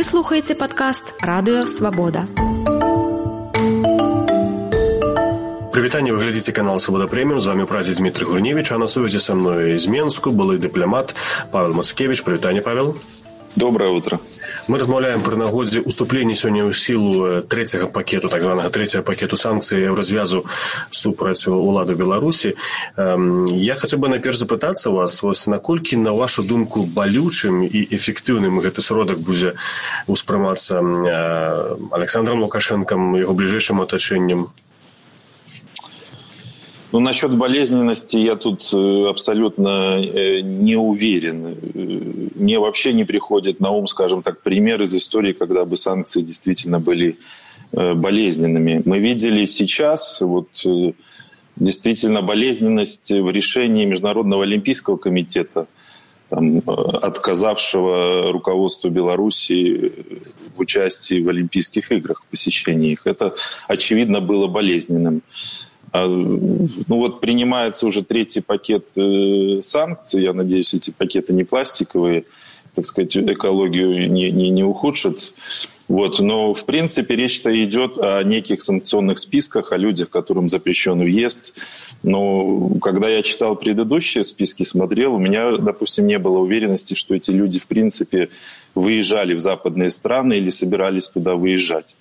слухаеце падкаст «Радыё Свабода». Прывітанне, вы глядзіце канал «Свабода Прэміум». З вами ў празе Дмітрий Гурневич, а на сувязі са мной з Менску былы дыпламат Павел Мацкевич. Прывітанне, Павел. Доброе утро. Мы размаўляем пры нагодзе уступлення сёння ў сілу трэцяга пакету, так званага трэцяга пакету санкцый развязу супраць уладу Беларусі. Я хацеў бы найперш запытацца вас, наколькі, на вашу думку, балючым і эфектыўным гэты сродак будзе ўспрымацца Александром Лукашенком, яго бліжэйшым атачэннем? Ну, насчет болезненности я тут абсолютно не уверен. Мне вообще не приходит на ум, скажем так, пример из истории, когда бы санкции действительно были болезненными. Мы видели сейчас действительно болезненность в решении Международного олимпийского комитета, отказавшего руководству Беларуси в участии в Олимпийских играх, в посещении их. Это, очевидно, было болезненным. Принимается уже третий пакет санкций. Я надеюсь, эти пакеты не пластиковые, так сказать, экологию не ухудшат. Но, в принципе, речь-то идет о неких санкционных списках, о людях, которым запрещен въезд. Но когда я читал предыдущие списки, смотрел, у меня, допустим, не было уверенности, что эти люди, в принципе, выезжали в западные страны или собирались туда выезжать.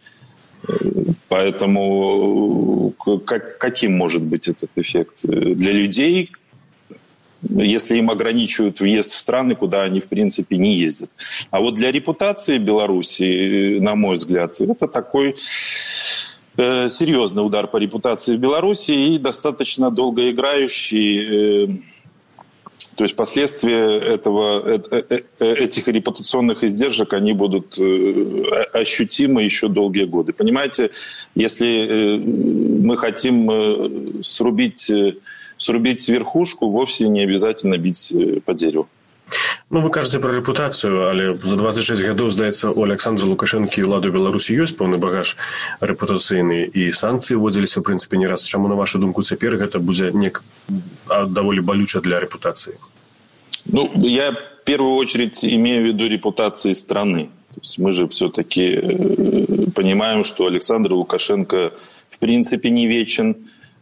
Поэтому каким может быть этот эффект для людей, если им ограничивают въезд в страны, куда они, в принципе, не ездят? А вот для репутации Беларуси, на мой взгляд, это такой серьезный удар по репутации в Беларуси и достаточно долгоиграющий. То есть последствия этих репутационных издержек, они будут ощутимы еще долгие годы. Понимаете, если мы хотим срубить верхушку, вовсе не обязательно бить по дереву. Вы кажаце пра рэпутацыю, але за 26 гадоў, здаецца, у Александра Лукашэнкі і ўладу Беларусі ёсць пэўны багаж рэпутацыйны, і санкцыі ўводзіліся, ў прынцыпе, не раз. Чаму, на вашу думку, цяпер гэта будзе даволі балюча для рэпутацыі? Я в первую очередь имею в виду репутации страны. То есть мы же все-таки понимаем, что Александр Лукашенко в принципе не вечен.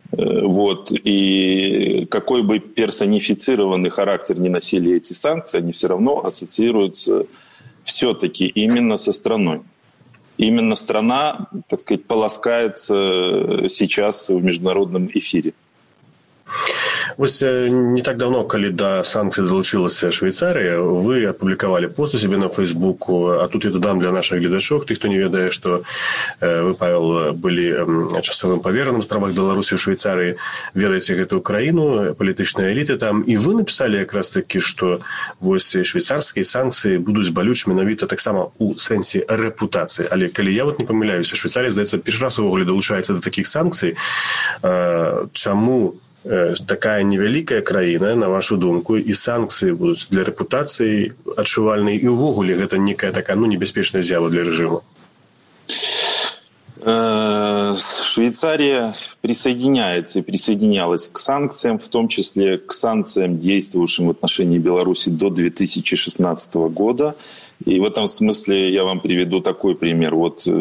И какой бы персонифицированный характер ни носили эти санкции, они все равно ассоциируются все-таки именно со страной. Именно страна, так сказать, полоскается сейчас в международном эфире. Не так давно, калі да санкцый далучылася Швейцария, вы апублікавалі пост у себе на Фейсбуку, а тут я дадам для наших гледачоў, тых, хто не ведае, што вы, Павел, былі часовым павераным у справах Беларусі ў Швейцарыі, ведаеце гэтую краіну, палітычныя эліты там, і вы напісалі якраз такі, што швейцарскія санкцыі будуць балючымі менавіта таксама у сэнсе рэпутацыі. Але калі я не памыляюся, Швейцария, здаецца, першы раз увогуле далучаецца да такіх санкцый. Чаму такая невялікая краіна, на вашу думку, і санкцыі будуць для рэпутацыі адчувальнай, і ўвогуле гэта некая такая небяспечная з'ява для рэжыму? Швейцария присоединяется и присоединялась к санкциям, в том числе к санкциям, действовавшим в отношении Беларуси до 2016 года. И в этом смысле я вам приведу такой пример.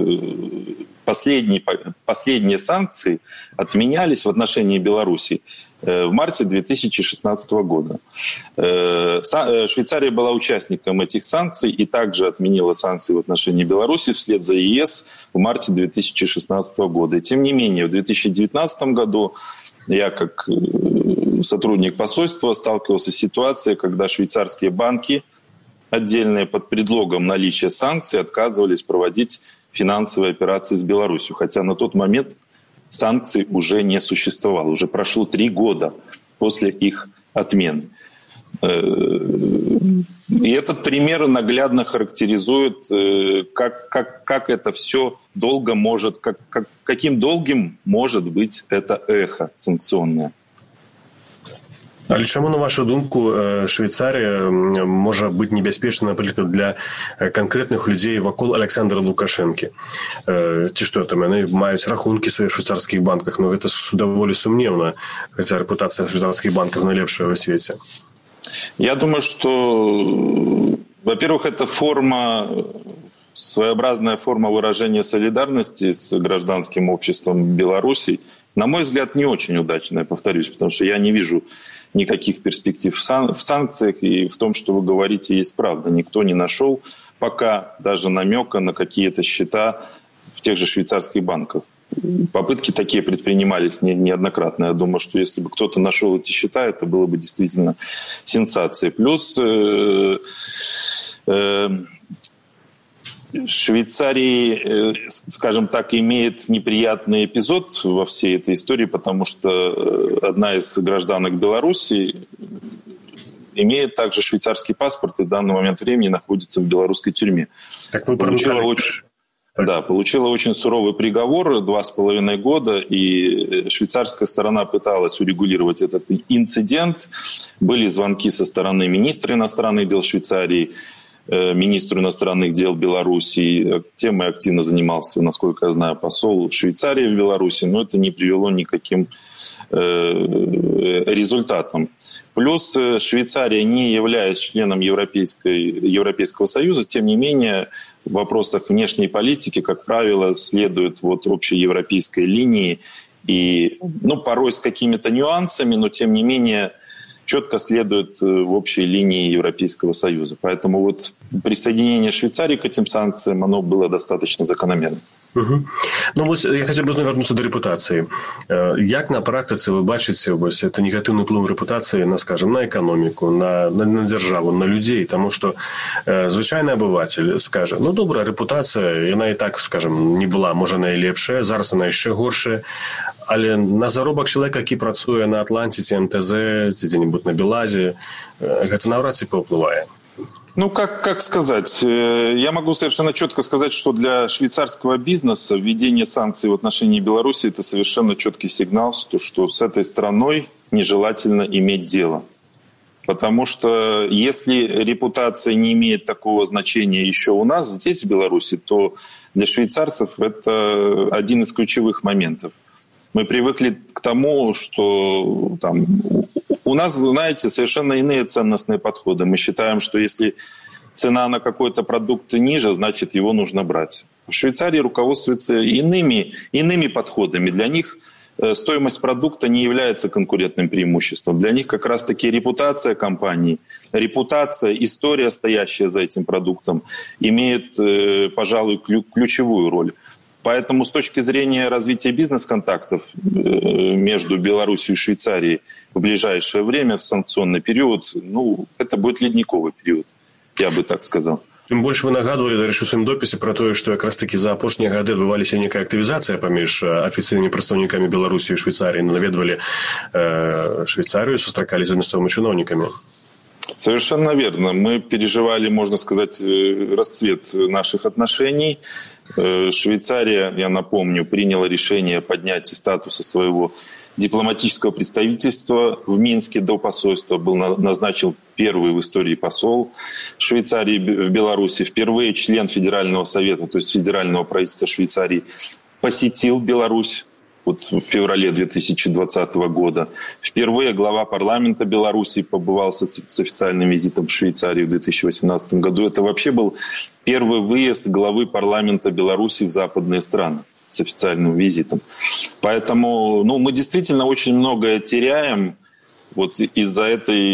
Последние санкции отменялись в отношении Беларуси в марте 2016 года. Швейцария была участником этих санкций и также отменила санкции в отношении Беларуси вслед за ЕС в марте 2016 года. И тем не менее, в 2019 году я, как сотрудник посольства, сталкивался с ситуацией, когда швейцарские банки отдельные под предлогом наличия санкций отказывались проводить финансовые операции с Беларусью. Хотя на тот момент санкций уже не существовало. Уже прошло 3 года после их отмены. И этот пример наглядно характеризует, как это все долго может, каким долгим может быть это эхо санкционное. Але чаму, на вашу думку, Швейцария можа быць небяспечна, напрыклад, для канкрэтных людзей вакол Александра Лукашэнкі? Ці што там, яны маюць рахункі в сваіх швейцарскіх банках, но гэта даволі сумнеўна, хаця рэпутацыя швейцарскіх банкаў найлепшая ў свеце. Я думаю, что, во-первых, это форма своеобразная форма выражения солидарности с гражданским обществом Беларуси, на мой взгляд, не очень удачная, повторюсь, потому что я не вижу никаких перспектив в санкциях, и в том, что вы говорите, есть правда. Никто не нашел пока даже намека на какие-то счета в тех же швейцарских банках. Попытки такие предпринимались неоднократно. Я думаю, что если бы кто-то нашел эти счета, это было бы действительно сенсацией. Плюс Швейцария, скажем так, имеет неприятный эпизод во всей этой истории, потому что одна из гражданок Беларуси имеет также швейцарский паспорт и в данный момент времени находится в белорусской тюрьме. Так вы получила очень суровый приговор, 2,5 года, и швейцарская сторона пыталась урегулировать этот инцидент. Были звонки со стороны министра иностранных дел Швейцарии, министру иностранных дел Беларуси. Темой активно занимался, насколько я знаю, посол Швейцарии в Беларуси, но это не привело ни к каким результатам. Плюс Швейцария, не являясь членом Европейского Союза, тем не менее в вопросах внешней политики, как правило, следует общей европейской линии и, порой с какими-то нюансами, но тем не менее четко следует в общей линии Европейского Союза. Поэтому присоединение Швейцарии к этим санкциям, оно было достаточно закономерным. Угу. Я хотів би вернутися до репутації. Як на практиці ви бачите це негативний вплив репутації на, скажімо, на економіку, на державу, на людей? Тому що звичайний обиватель скаже, добра, репутація, вона і так, скажімо, не була, може, найлепша, зараз вона ще горша, але на заробок чоловіка, який працює на Атлантиці, МТЗ, десь на Белазі, це навряд чи повпливає. Как сказать? Я могу совершенно четко сказать, что для швейцарского бизнеса введение санкций в отношении Беларуси – это совершенно четкий сигнал, что с этой страной нежелательно иметь дело. Потому что если репутация не имеет такого значения еще у нас здесь, в Беларуси, то для швейцарцев это один из ключевых моментов. Мы привыкли к тому, что у нас, знаете, совершенно иные ценностные подходы. Мы считаем, что если цена на какой-то продукт ниже, значит, его нужно брать. В Швейцарии руководствуются иными подходами. Для них стоимость продукта не является конкурентным преимуществом. Для них как раз-таки репутация компании, история, стоящая за этим продуктом, имеет, пожалуй, ключевую роль. Поэтому с точки зрения развития бизнес-контактов между Беларусью и Швейцарией в ближайшее время, в санкционный период, это будет ледниковый период, я бы так сказал. Тым больш вы нагадвалі, дарэчы, у сваім допісе пра тое, што якраз такі за апошнія гады адбывалася некая актывізацыя паміж афіцыйнымі прадстаўнікамі Беларусі і Швейцаріі, наведвалі Швейцарію, сустракаліся з мясцовымі чыноўнікамі. Совершенно верно. Мы переживали, можно сказать, расцвет наших отношений. Швейцария, я напомню, приняла решение о поднятии статуса своего дипломатического представительства в Минске до посольства. Был назначен первый в истории посол Швейцарии в Беларуси. Впервые член Федерального совета, то есть Федерального правительства Швейцарии, посетил Беларусь в феврале 2020 года. Впервые глава парламента Беларуси побывал с официальным визитом в Швейцарию в 2018 году. Это вообще был первый выезд главы парламента Беларуси в западные страны с официальным визитом. Поэтому мы действительно очень многое теряем из-за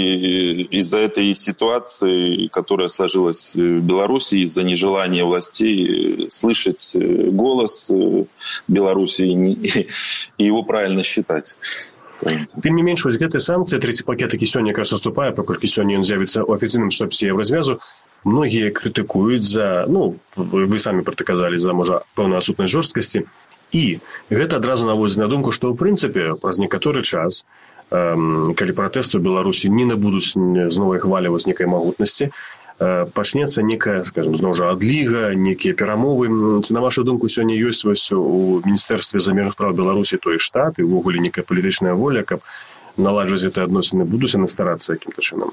этой ситуации, которая сложилась в Беларуси, из-за нежелания властей слышать голос Беларуси и его правильно считать. Тым не менш, гэтыя санкцыі, трэці пакет, які сёння якраз уступае, паколькі сёння ён з'явіцца ў афіцыйным штабсе Еўразвязу, многія крытыкуюць за, вы самі пратаказалі, за, можа, пэўную адсутнасць жорсткасці. І гэта адразу наводзіць на думку, што, ў прынцыпе, праз некаторы час, калі пратэсты ў Беларусі не набудуць з новай хвалі нейкай магутнасці, пачнецца некая, скажем, зноў жа адліга, некія перамовы. На вашу думку, сёння ёсць у Міністэрстве замежных спраў Беларусі той штат і ўвогуле некая палітычная воля, каб наладжваць гэтыя адносіны, будуць яны старацца якім-то чынам?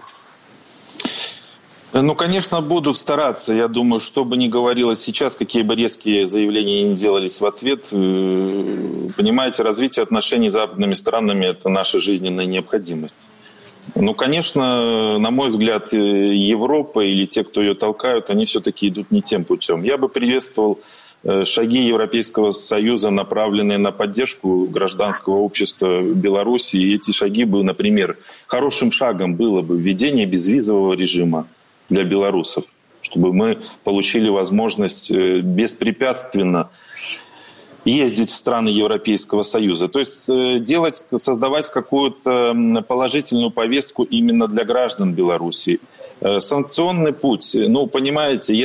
Конечно, будут стараться. Я думаю, что бы ни говорилось сейчас, какие бы резкие заявления ни делались в ответ, понимаете, развитие отношений с западными странами – это наша жизненная необходимость. Ну, конечно, на мой взгляд, Европа или те, кто ее толкают, они все-таки идут не тем путем. Я бы приветствовал шаги Европейского Союза, направленные на поддержку гражданского общества Беларуси. И эти шаги бы, например, хорошим шагом было бы введение безвизового режима для белорусов, чтобы мы получили возможность беспрепятственно ездить в страны Европейского Союза. То есть создавать какую-то положительную повестку именно для граждан Беларуси. Санкционный путь, понимаете,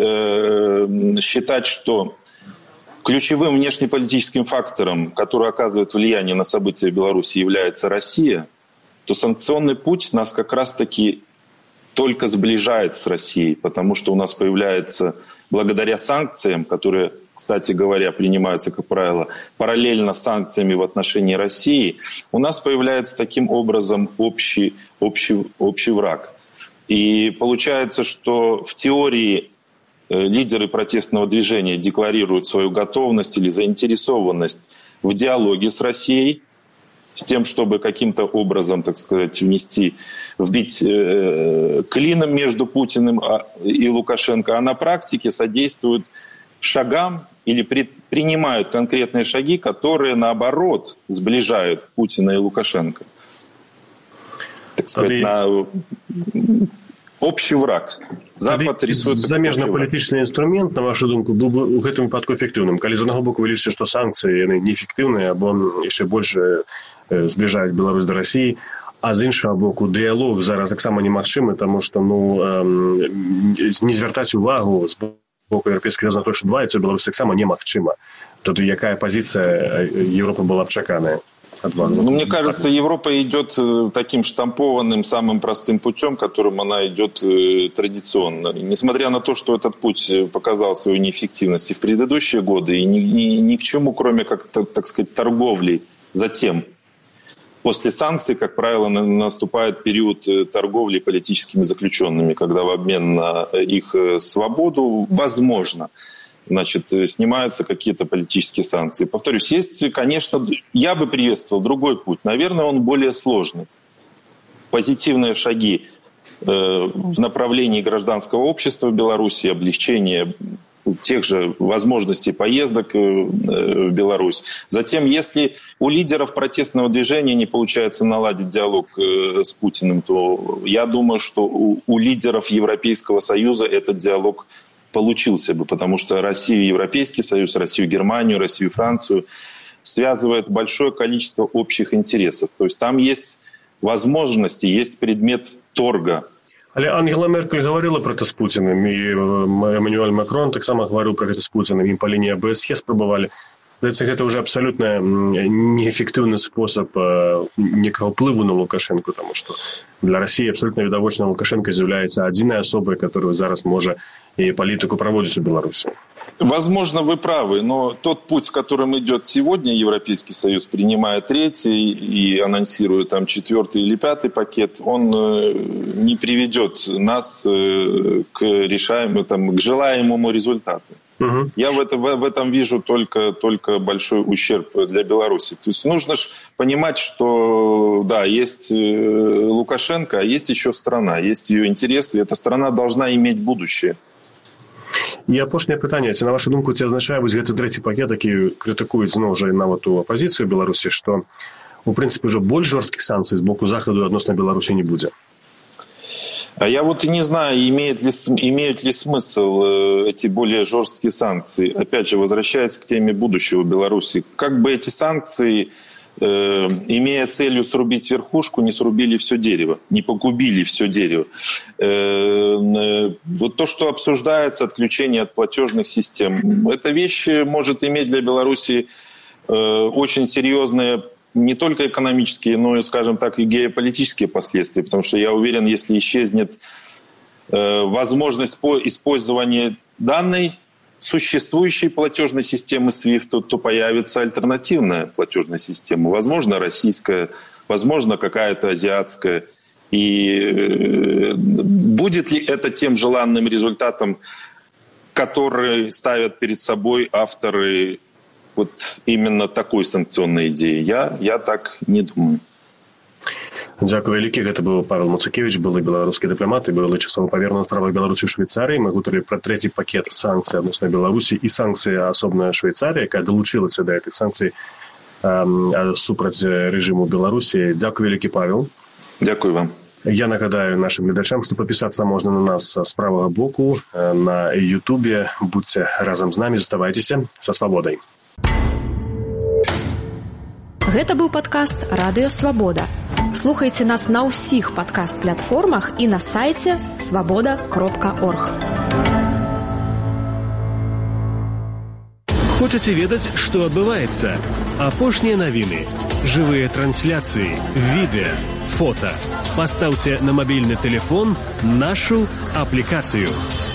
если считать, что ключевым внешнеполитическим фактором, который оказывает влияние на события в Беларуси, является Россия, то санкционный путь нас как раз-таки только сближает с Россией, потому что у нас появляется, благодаря санкциям, которые, кстати говоря, принимаются, как правило, параллельно с санкциями в отношении России, у нас появляется таким образом общий враг. И получается, что в теории лидеры протестного движения декларируют свою готовность или заинтересованность в диалоге с Россией, с тем, чтобы каким-то образом, так сказать, вбить клином между Путиным и Лукашенко, а на практике содействуют шагам или принимают конкретные шаги, которые, наоборот, сближают Путина и Лукашенко. Так сказать, на общий враг. Запад рисуецца замежна-палітычны інструмент, на вашу думку, быў бы ў гэтым выпадку эфектыўным, калі з аднаго боку вы лічыце, што санкцыі яны неэфектыўныя або яшчэ больш збліжаюць Беларусь да Расіі, а з іншага боку дыялог зараз таксама немагчымы, таму што не звяртаць увагу з боку Еўрапейскага Саюза на тое, што адбываецца ў Беларусі, таксама немагчыма. Тады якая пазіцыя Еўропы была б чаканая? Мне кажется, Европа идет таким штампованным, самым простым путем, которым она идет традиционно. Несмотря на то, что этот путь показал свою неэффективность и в предыдущие годы, и ни к чему, кроме как, так сказать, торговли. Затем, после санкций, как правило, наступает период торговли политическими заключенными, когда в обмен на их свободу, возможно, снимаются какие-то политические санкции. Повторюсь, есть, конечно, я бы приветствовал другой путь. Наверное, он более сложный. Позитивные шаги в направлении гражданского общества в Беларуси, облегчение тех же возможностей поездок в Беларусь. Затем, если у лидеров протестного движения не получается наладить диалог с Путиным, то я думаю, что у лидеров Европейского Союза этот диалог получился бы, потому что Россию, Европейский Союз, Россию, Германию, Россию, Францию связывает большое количество общих интересов. То есть там есть возможности, есть предмет торга. Але Ангела Меркель говорила про это с Путиным, и Эммануэль Макрон так само говорил про это с Путиным, им по линии АБСЕ спробовали. Это уже абсолютно неэффективный способ некого впливу на Лукашенко, потому что для России абсолютно видовочно Лукашенко является одной особой, которая зараз может и политику проводить в Беларуси. Возможно, вы правы, но тот путь, которым идет сегодня Европейский Союз, принимая третий и анонсируя там 4-й или 5-й пакет, он не приведет нас к желаемому результату. Угу. Я в этом вижу только большой ущерб для Беларуси. То есть нужно же понимать, что да, есть Лукашенко, а есть еще страна, есть ее интересы, и эта страна должна иметь будущее. І апошняе пытанне, ці на вашу думку, ці азначае вось гэты трэці пакет, які крытыкуюць зноў жа нават у апазіцыю Беларусі, што у прынцыпе ўжо больш жорсткіх санкцый з боку захаду адносна Беларусі не будзе? А я вот и не знаю, имеют ли смысл эти более жесткие санкции. Опять же, возвращаясь к теме будущего Беларуси, как бы эти санкции, имея целью срубить верхушку, не срубили все дерево, не погубили все дерево. Вот то, что обсуждается, отключение от платежных систем, эта вещь может иметь для Беларуси очень серьезные не только экономические, но и, скажем так, и геополитические последствия. Потому что я уверен, если исчезнет возможность использования данной существующей платежной системы SWIFT, то появится альтернативная платежная система. Возможно, российская, возможно, какая-то азиатская. И будет ли это тем желанным результатом, который ставят перед собой авторы вот именно такой санкционной идеи? Я так не думаю. Дзякуй вялікі. Гэта быў Павел Муцукевич, былы беларускі дыпламат і былы часовы павернут справах Беларусі ў Швейцарыі. Мы гутарылі пра трэці пакет санкцый адносна Беларусі і санкцыі асобная Швейцарія, якая далучылася да гэтых санкцый супраць рэжыму Беларусі. Дзякуй вялікі, Павел. Дзякуй вам. Я нагадаю нашим глядачам, што падпісацца можна на нас з правага боку на Ютубе. Будьце разам з намі, заставайцеся са свабодай. Гэта быў падкаст «Радыё Свабода». Слухайце нас на ўсіх падкаст-платформах і на сайце swaboda.org. Хочаце ведаць, што адбываецца? Апошнія навіны, жывыя трансляцыі, відэа, фота. Пастаўце на мабільны тэлефон нашу аплікацыю.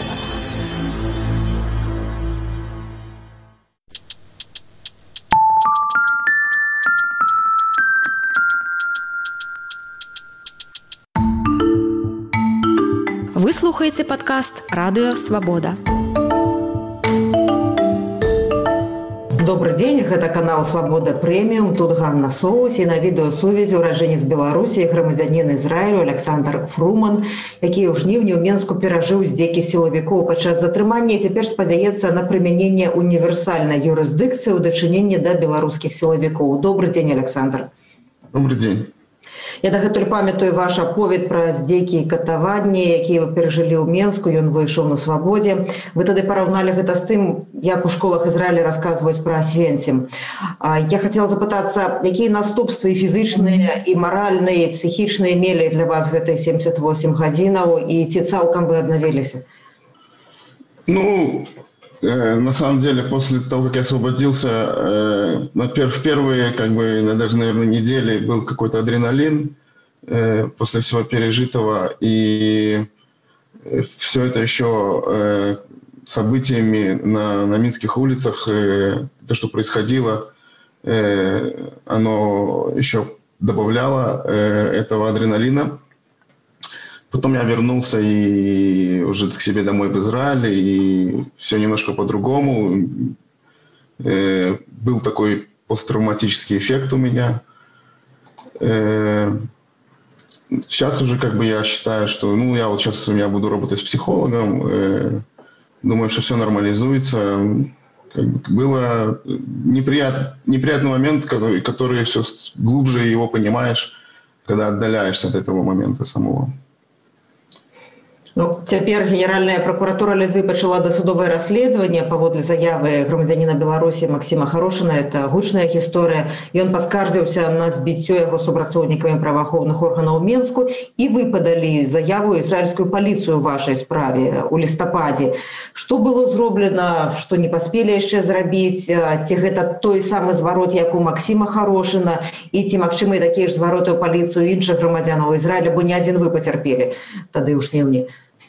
Вы слухаеце падкаст «Радыё Свабода». Добрый день, это канал «Свобода Премиум». Тут Ганна Соус и на відеосувязі ураджэнец Беларусі, грамадзянін Ізраілю Александр Фруман, які ў жніўні ў Менску перажыў здзекі сілавікоў падчас затрымання і цяпер спадзяецца на прымяненне універсальнай юрысдыкцыі ў дачыненні да беларускіх сілавікоў. Добрый день, Александр. Добрый день. Я дагэтуль памятаю ваш аповед пра здзекі і катаванні, якія вы перажылі ў Менску, ён выйшаў на свабодзе. Вы тады параўналі гэта з тым, як у школах Ізраіля расказваюць пра Освенцим. Я хацела запытацца, якія наступствы фізычныя і маральныя, і псіхічныя мелі для вас гэтыя 78 гадзінаў, і ці цалкам вы аднавіліся? На самом деле, после того, как я освободился, в первые, даже, наверное, недели был какой-то адреналин после всего пережитого, и все это еще событиями на минских улицах, то, что происходило, оно еще добавляло этого адреналина. Потом я вернулся и уже к себе домой в Израиле, и все немножко по-другому. Был такой посттравматический эффект у меня. Сейчас уже я считаю, что сейчас я буду работать с психологом. Думаю, что все нормализуется. Было неприятный момент, который все глубже его понимаешь, когда отдаляешься от этого момента самого. Цяпер Генеральная прокуратура Літвы пачала дасудовае расследаванне паводле заявы грамадзяніна Беларусі Максима Харошына. Это гучная гісторыя. Ён паскардзіўся на збіццё яго супрацоўнікамі праваахоўных органаў Менску, і вы падалі заяву ізраільскую паліцыю ў вашай справе у лістападзе. Што было зроблена, што не паспелі яшчэ зрабіць? Ці гэта той самы зварот, як у Максима Харошына, і ці магчымыя такія ж звароты ў паліцыю іншых грамадзянаў Ізраіля, бо не адзін вы пацярпелі тады ў жніўні?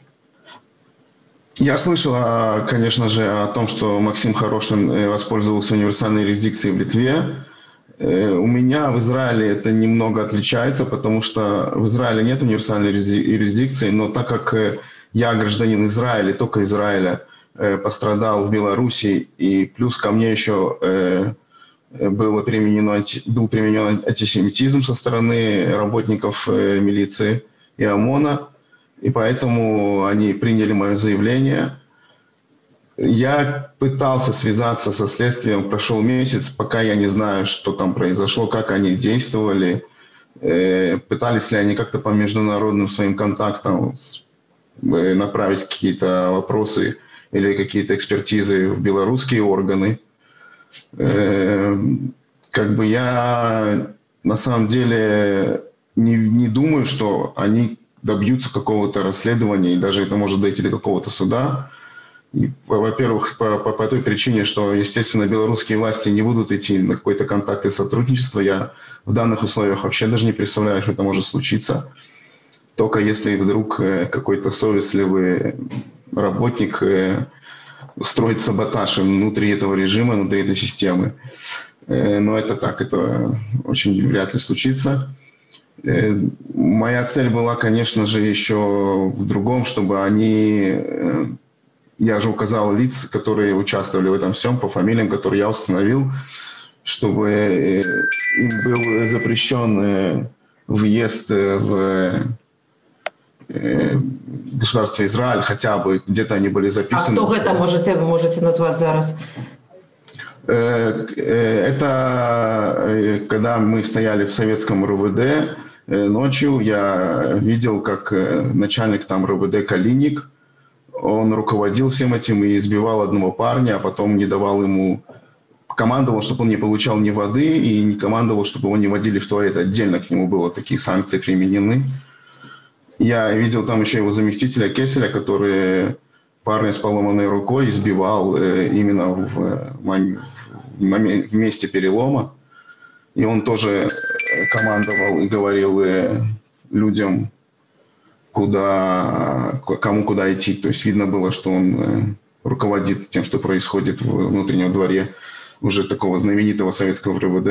Я слышал, конечно же, о том, что Максим Харошин воспользовался универсальной юрисдикцией в Литве. У меня в Израиле это немного отличается, потому что в Израиле нет универсальной юрисдикции, но так как я гражданин Израиля, только Израиля, пострадал в Беларуси, и плюс ко мне еще был применен антисемитизм со стороны работников милиции и ОМОНа, и поэтому они приняли мое заявление. Я пытался связаться со следствием, прошел месяц, пока я не знаю, что там произошло, как они действовали, пытались ли они как-то по международным своим контактам направить какие-то вопросы или какие-то экспертизы в белорусские органы. Я на самом деле не думаю, что они добьются какого-то расследования, и даже это может дойти до какого-то суда. И, во-первых, по той причине, что, естественно, белорусские власти не будут идти на какой-то контакт и сотрудничество. Я в данных условиях вообще даже не представляю, что это может случиться. Только если вдруг какой-то совестливый работник устроит саботаж внутри этого режима, внутри этой системы. Но это так, это очень вряд ли случится. Моя цель была, конечно же, еще в другом, чтобы они... Я же указал лиц, которые участвовали в этом всем, по фамилиям, которые я установил, чтобы им был запрещен въезд в государство Израиль, хотя бы где-то они были записаны. А кто это можете назвать зараз? Это когда мы стояли в советском РУВД ночью, я видел, как начальник там РУВД Калиник, он руководил всем этим и избивал одного парня, а потом не давал ему, командовал, чтобы он не получал ни воды, и не командовал, чтобы его не водили в туалет. Отдельно к нему было такие санкции применены. Я видел там еще его заместителя Кеселя, который парня с поломанной рукой избивал именно в месте перелома. И он тоже командовал и говорил людям, кому куда идти. То есть видно было, что он руководит тем, что происходит в внутреннем дворе уже такого знаменитого советского РУВД.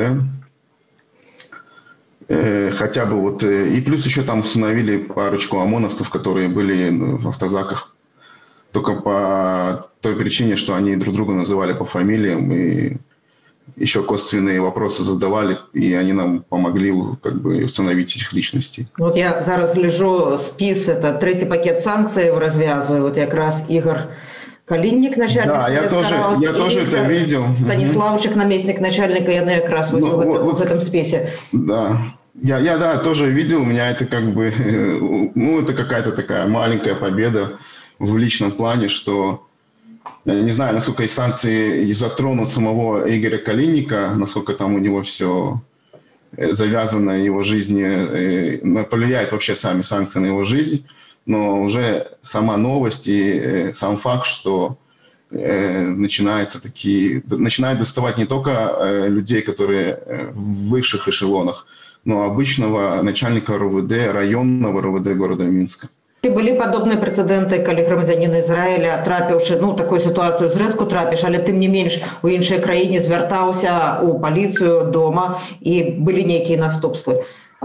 Хотя бы вот... И плюс еще там установили парочку ОМОНовцев, которые были в автозаках. Только по той причине, что они друг друга называли по фамилиям и еще косвенные вопросы задавали, и они нам помогли как бы установить их личности. Вот я зараз гляжу спис, это третий пакет санкций развязываю, вот как раз Игорь Калинник, начальник. Да, я тоже это видел. Станиславчик, наместник начальника, я как раз в этом списе. Да. Я тоже видел, у меня это как бы, это какая-то такая маленькая победа в личном плане, что я не знаю, насколько и санкции затронут самого Игоря Калинника, насколько там у него все завязано, его жизни, повлияет вообще сами санкции на его жизнь, но уже сама новость и сам факт, что начинают доставать не только людей, которые в высших эшелонах, но обычного начальника РУВД, районного РУВД города Минска. Ці былі падобныя прэцэдэнты, калі грамадзянін Ізраіля, трапіўшы, такую сітуацыю зрэдку трапіш, але тым не менш у іншай краіне звяртаўся у паліцыю дома і былі нейкія наступствы?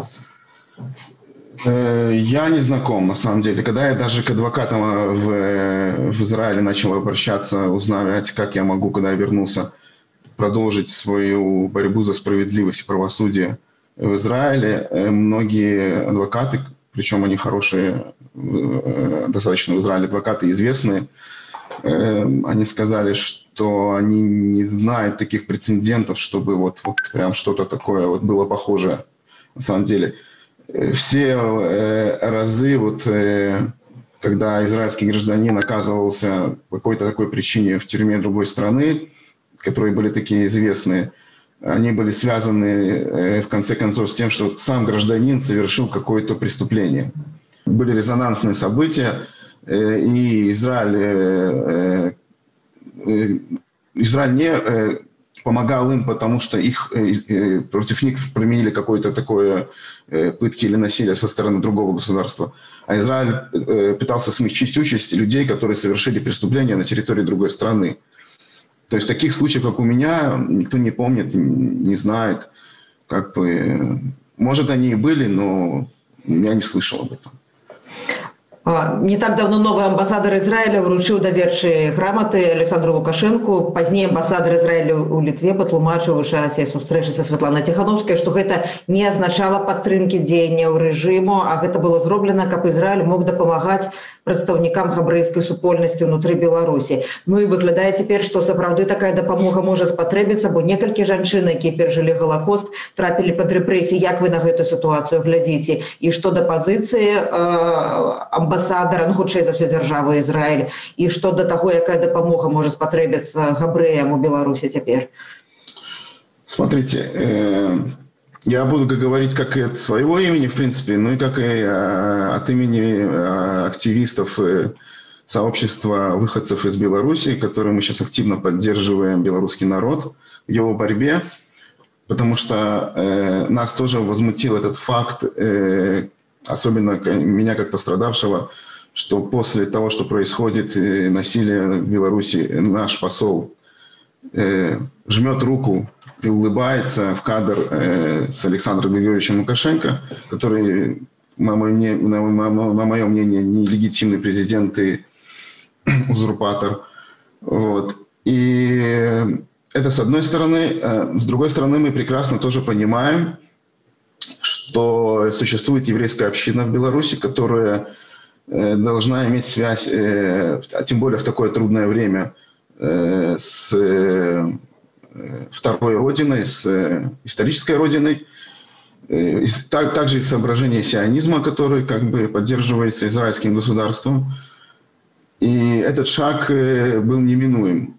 Я не знаком, на самом деле. Когда я даже к адвокатам в Израиле начал обращаться, узнавать, как я могу, когда я вернулся, продолжить свою борьбу за справедливость и правосудие в Израиле, многие адвокаты, причем они хорошие, достаточно в Израиле адвокаты, известные, они сказали, что они не знают таких прецедентов, чтобы вот прям что-то такое вот было похожее. На самом деле, все разы, когда израильский гражданин оказывался по какой-то такой причине в тюрьме другой страны, которые были такие известные, они были связаны, в конце концов, с тем, что сам гражданин совершил какое-то преступление. Были резонансные события, и Израиль не помогал им, потому что против них применили какое-то такое пытки или насилие со стороны другого государства. А Израиль пытался смягчить участь людей, которые совершили преступления на территории другой страны. То есть таких случаев, как у меня, никто не помнит, не знает. Может, они и были, но я не слышал об этом. Не так давно новый амбассадор Израиля вручил доверчые грамоты Александру Лукашенку. Позднее амбассадор Израиля у Литве патлумачыў у часе сустрэчы са Святланай Ціхановскай, што гэта не азначала падтрымкі дзеянняў рэжыму, а гэта было зроблена, каб Израиль мог дапамагаць прадстаўнікам габрэйскай супольнасці ўнутры Беларусі. І выглядае цяпер, што сапраўды такая дапамога можа спатрэбіцца, бо некалькі жанчын, якія перажылі Галакост, трапілі пад рэпрэсіі. Як вы на гэтую сітуацыю глядзіце? І што да пазіцыі амбасадара, хутчэй за ўсё дзяржавы Ізраіль, і што да таго, якая дапамога можа спатрэбіцца габрэям у Беларусі цяпер? Смотрите, я буду говорить как и от своего имени, в принципе, и как и от имени активистов сообщества выходцев из Беларуси, которые мы сейчас активно поддерживаем белорусский народ в его борьбе, потому что нас тоже возмутил этот факт, особенно меня как пострадавшего, что после того, что происходит насилие в Беларуси, наш посол жмет руку и улыбается в кадр с Александром Григорьевичем Лукашенко, который, на мое мнение, нелегитимный президент и узурпатор. И это с одной стороны. С другой стороны, мы прекрасно тоже понимаем, что что существует еврейская община в Беларуси, которая должна иметь связь, тем более в такое трудное время, с второй родиной, с исторической родиной. Также из соображения сионизма, который как бы поддерживается израильским государством. И этот шаг был неминуем.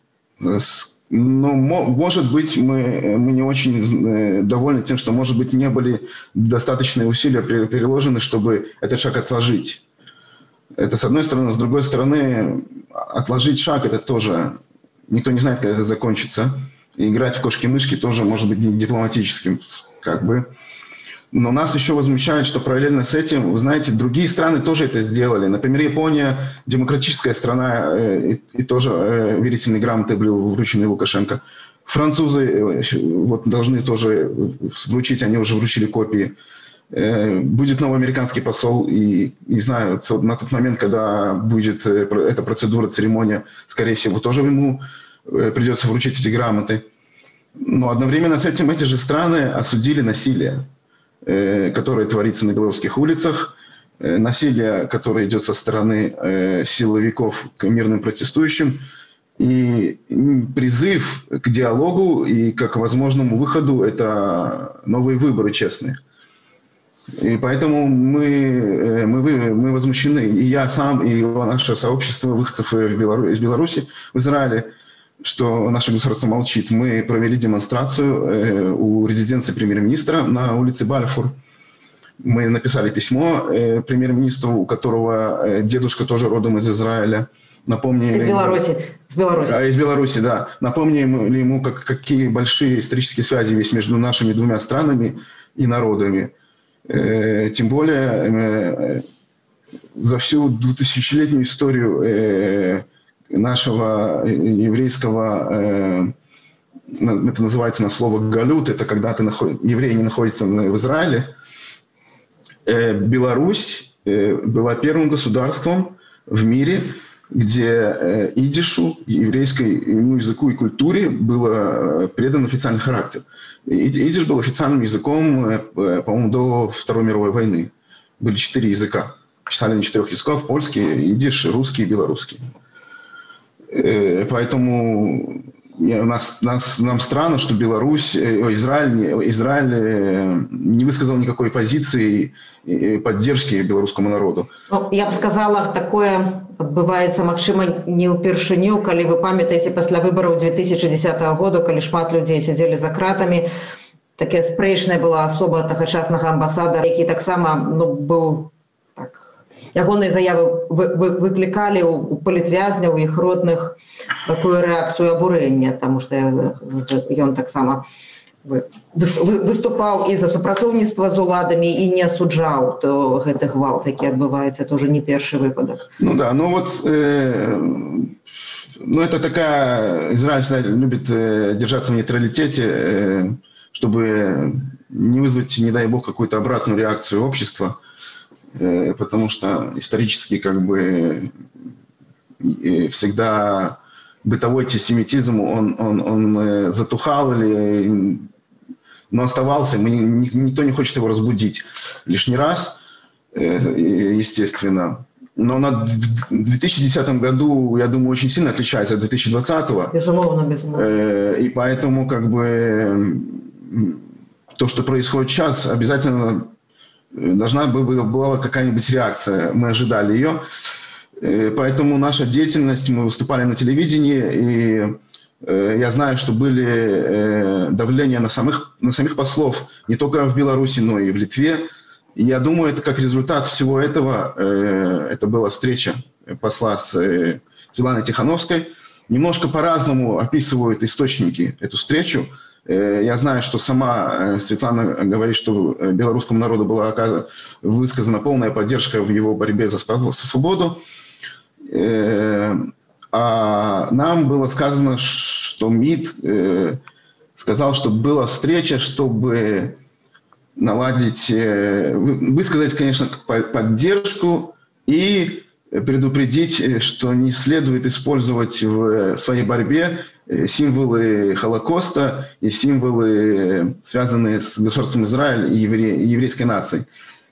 Но, может быть, мы не очень довольны тем, что, может быть, не были достаточные усилия приложены, чтобы этот шаг отложить. Это с одной стороны. С другой стороны, отложить шаг – это тоже… Никто не знает, когда это закончится. И играть в кошки-мышки тоже может быть не дипломатическим, как бы. Но нас еще возмущает, что параллельно с этим, вы знаете, другие страны тоже это сделали. Например, Япония – демократическая страна, и тоже верительные грамоты были вручены Лукашенко. Французы вот, должны тоже вручить, они уже вручили копии. Будет новый американский посол, и, не знаю, на тот момент, когда будет эта процедура, церемония, скорее всего, тоже ему придется вручить эти грамоты. Но одновременно с этим эти же страны осудили насилие, которое творится на белорусских улицах, насилие, которое идет со стороны силовиков к мирным протестующим, и призыв к диалогу и как возможному выходу – это новые выборы честные. И поэтому мы возмущены, и я сам, и наше сообщество выходцев из Беларуси в Израиле, что наше государство молчит. Мы провели демонстрацию у резиденции премьер-министра на улице Бальфур. Мы написали письмо премьер-министру, у которого дедушка тоже родом из Израиля. Напомнили из Беларуси. Из Беларуси, да. Напомнили ему, какие большие исторические связи есть между нашими двумя странами и народами. Тем более за всю 2000-летнюю историю нашего еврейского, это называется на слово «галют», это когда евреи не находятся в Израиле. Беларусь была первым государством в мире, где идишу, еврейскому языку и культуре был предан официальный характер. Идиш был официальным языком, по-моему, до Второй мировой войны. Были 4 языка. Писали на 4 языках: польский, идиш, русский и белорусский. Поэтому нам странно, что Израиль не высказал никакой позиции поддержки белорусскому народу. Ну, я б сказала, такое адбываецца, магчыма, не ўпершыню, калі вы памятаеце, пасля выбараў 2010 года, калі шмат людзей сядзелі за кратамі, такая спрэчная была асоба тагачаснага амбасадара, які таксама быў так, ягоныя заявы выклікалі у палітвязняў, у іх родных такую рэакцыю абурэння, таму што ён таксама выступаў і за супрацоўніцтва з уладамі і не асуджаў гэты гвалт, які адбываецца, тоже не першы выпадак. Ну да, это такая... Израиль любит держаться в нейтралитете, чтобы не вызвать, не дай бог, какую-то обратную реакцию общества, потому что исторически как бы всегда бытовой антисемитизм, он затухал, но оставался, никто не хочет его разбудить лишний раз, естественно. Но в 2010 году, я думаю, очень сильно отличается от 2020-го. Безумовно. И поэтому как бы то, что происходит сейчас, обязательно должна была какая-нибудь реакция. Мы ожидали ее. Поэтому наша деятельность, мы выступали на телевидении, и я знаю, что были давления на самих послов не только в Беларуси, но и в Литве. И я думаю, это как результат всего этого, это была встреча посла с Светланой Тихановской. Немножко по-разному описывают источники эту встречу. Я знаю, что сама Светлана говорит, что белорусскому народу была высказана полная поддержка в его борьбе за свободу. А нам было сказано, что МИД сказал, что была встреча, чтобы наладить, высказать, конечно, поддержку и предупредить, что не следует использовать в своей борьбе символы Холокоста и символы, связанные с государством Израиль и еврейской нацией.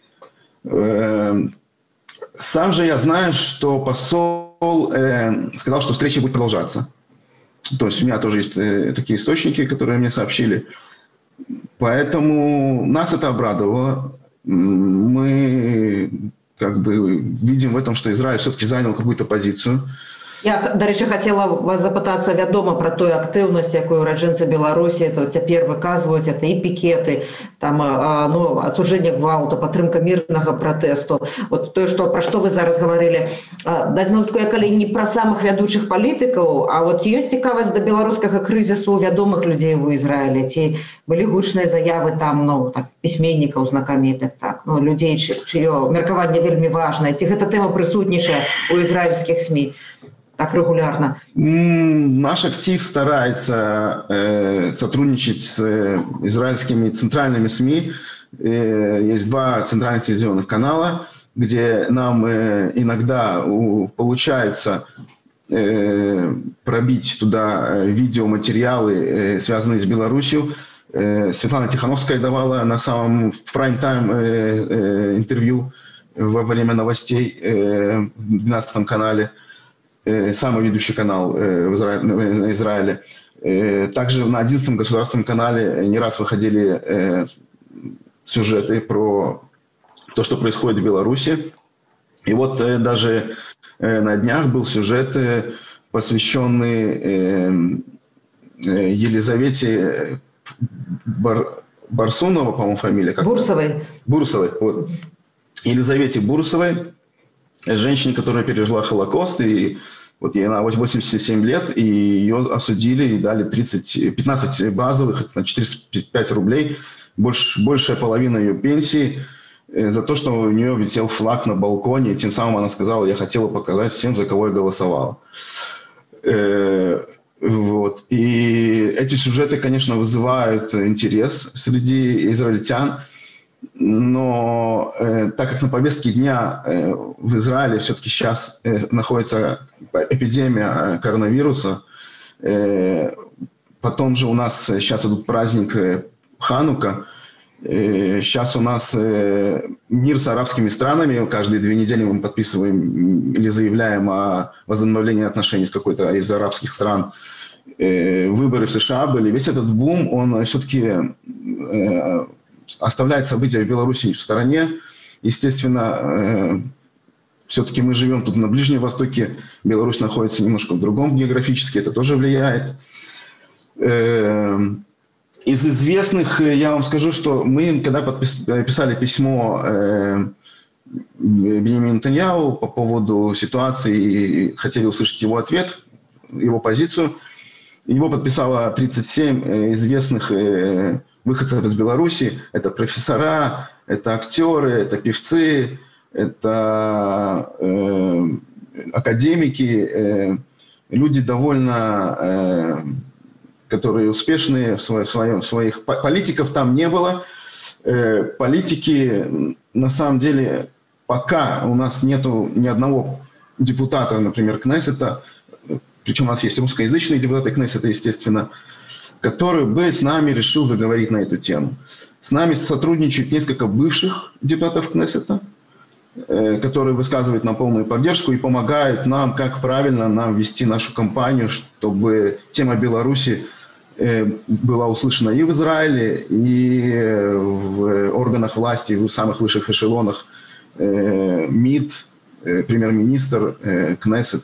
Сам же я знаю, что посол сказал, что встреча будет продолжаться. То есть у меня тоже есть такие источники, которые мне сообщили. Поэтому нас это обрадовало. Мы видим в этом, что Израиль все-таки занял какую-то позицию. Я, до речі, хотела вас запытаться, вядома про ту актыўнасць, якую ураджэнцы Беларусі цяпер выказваюць, это і пікеты, там, асуджэнне гвалту, падтрымка мірнага пратэсту. Вот тое, пра што вы зараз гаварылі. Дазнаку, калі не пра самых вядучых палітыкаў, а вот ёсць цікавасць да беларускага крызісу вядомых людзей у Ізраілі. Ці былі гучныя заявы там, пісьменнікаў знакамітых, людзей, чыё меркаванне вельмі важнае. Ці гэта тэма прысутнічае у ізраільскіх СМІ? Так регулярно? Наш актив старается сотрудничать с израильскими центральными СМИ. Есть 2 центральных телевизионных канала, где нам иногда получается пробить туда видеоматериалы, связанные с Беларусью. Светлана Тихановская давала в прайм-тайм интервью во время новостей в 12 канале. Самый ведущий канал в Израиле. Также на 11-м государственном канале не раз выходили сюжеты про то, что происходит в Беларуси. И вот даже на днях был сюжет, посвященный Елизавете Барсунова, по-моему, фамилия. Бурсовой. Вот. Елизавете Бурсовой, женщине, которая пережила Холокост, и вот ей она 87 лет, и ее осудили и дали 15 базовых, на 405 рублей, большая половина ее пенсии, за то, что у нее висел флаг на балконе, и тем самым она сказала: я хотела показать всем, за кого я голосовала. Вот. И эти сюжеты, конечно, вызывают интерес среди израильтян, но так как на повестке дня в Израиле все-таки сейчас находится эпидемия коронавируса, потом же у нас сейчас идет праздник Ханука, сейчас у нас мир с арабскими странами, каждые 2 недели мы подписываем или заявляем о возобновлении отношений с какой-то из арабских стран. Выборы в США были. Весь этот бум, он все-таки оставляет события в Беларуси в стороне. Естественно, все-таки мы живем тут на Ближнем Востоке, Беларусь находится немножко в другом географически, это тоже влияет. Из известных я вам скажу, что мы, когда писали письмо Беньямину Нетаньяху по поводу ситуации и хотели услышать его ответ, его позицию, его подписало 37 известных выходцев из Беларуси. Это профессора, это актеры, это певцы, это академики, люди довольно, которые успешные в своих... Политиков там не было. Политики, на самом деле, пока у нас нету ни одного депутата, например, Кнессета, причем у нас есть русскоязычные депутаты Кнессета, естественно, который бы с нами решил заговорить на эту тему. С нами сотрудничают несколько бывших депутатов Кнессета, которые высказывают нам полную поддержку и помогают нам, как правильно нам вести нашу кампанию, чтобы тема Беларуси была услышана и в Израиле, и в органах власти, в самых высших эшелонах МИД, премьер-министр, Кнессет.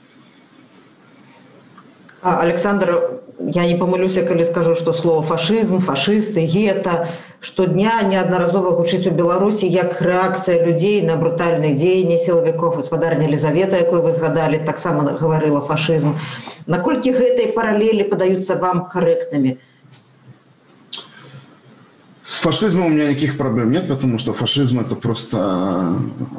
Александр, я не помылюсь, калі скажу, что слово фашизм, фашисты, гета штодня неаднаразова гучыць у Беларусі як рэакцыя людзей на брутальныя дзеянні сілавікоў. Гаспадарня Елізавета, якую вы згадалі, таксама гаварыла фашизм. Наколькі гэтыя параллели падаюцца вам корректными? С фашизмом у меня никаких проблем нет, потому что фашизм это просто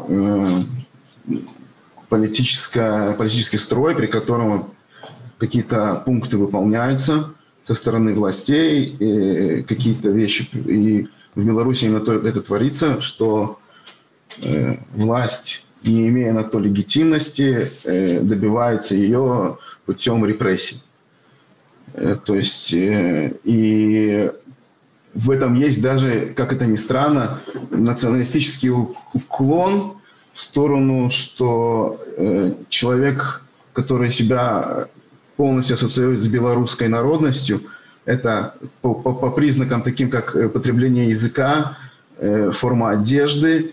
политический строй, при котором какие-то пункты выполняются со стороны властей, и какие-то вещи. И в Беларуси именно это творится, что власть, не имея на то легитимности, добивается ее путем репрессий. То есть, и в этом есть даже, как это ни странно, националистический уклон в сторону, что человек, который себя полностью ассоциирует с белорусской народностью, это по признакам таким, как потребление языка, форма одежды,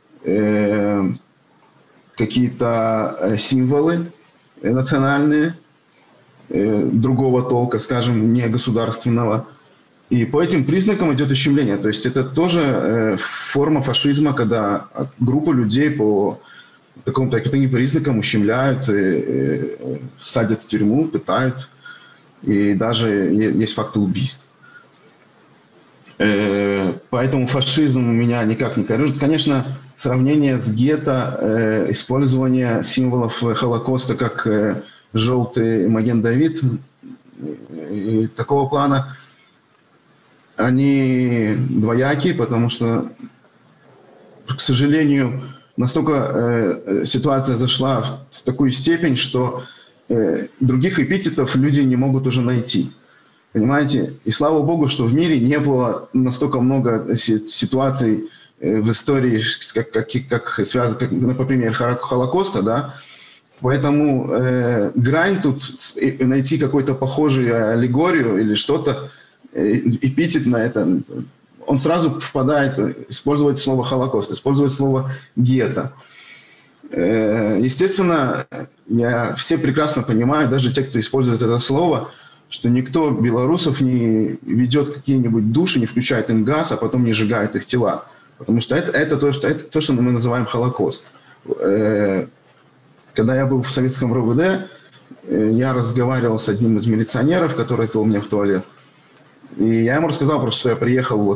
какие-то символы национальные, другого толка, скажем, не государственного. И по этим признакам идет ущемление. То есть это тоже форма фашизма, когда группу людей по таким признакам ущемляют, садят в тюрьму, пытают. И даже есть факты убийств. Поэтому фашизм меня никак не корректирует. Конечно, сравнение с гетто, использование символов Холокоста, как желтый Маген-Давид, и такого плана, они двоякие, потому что, к сожалению, настолько ситуация зашла в такую степень, что других эпитетов люди не могут уже найти. Понимаете? И слава богу, что в мире не было настолько много ситуаций в истории, как связано, как, по примеру, Холокоста, да. Поэтому грань тут, найти какую-то похожую аллегорию или что-то, эпитет на это, он сразу впадает, использовать слово «Холокост», использовать слово «гетто». Естественно, все прекрасно понимают, даже те, кто использует это слово, что никто белорусов не ведет какие-нибудь души, не включает им газ, а потом не сжигает их тела. Потому что это то, что мы называем Холокост. Когда я был в советском РУВД, я разговаривал с одним из милиционеров, который отвел меня в туалет. И я ему рассказал, просто, что я приехал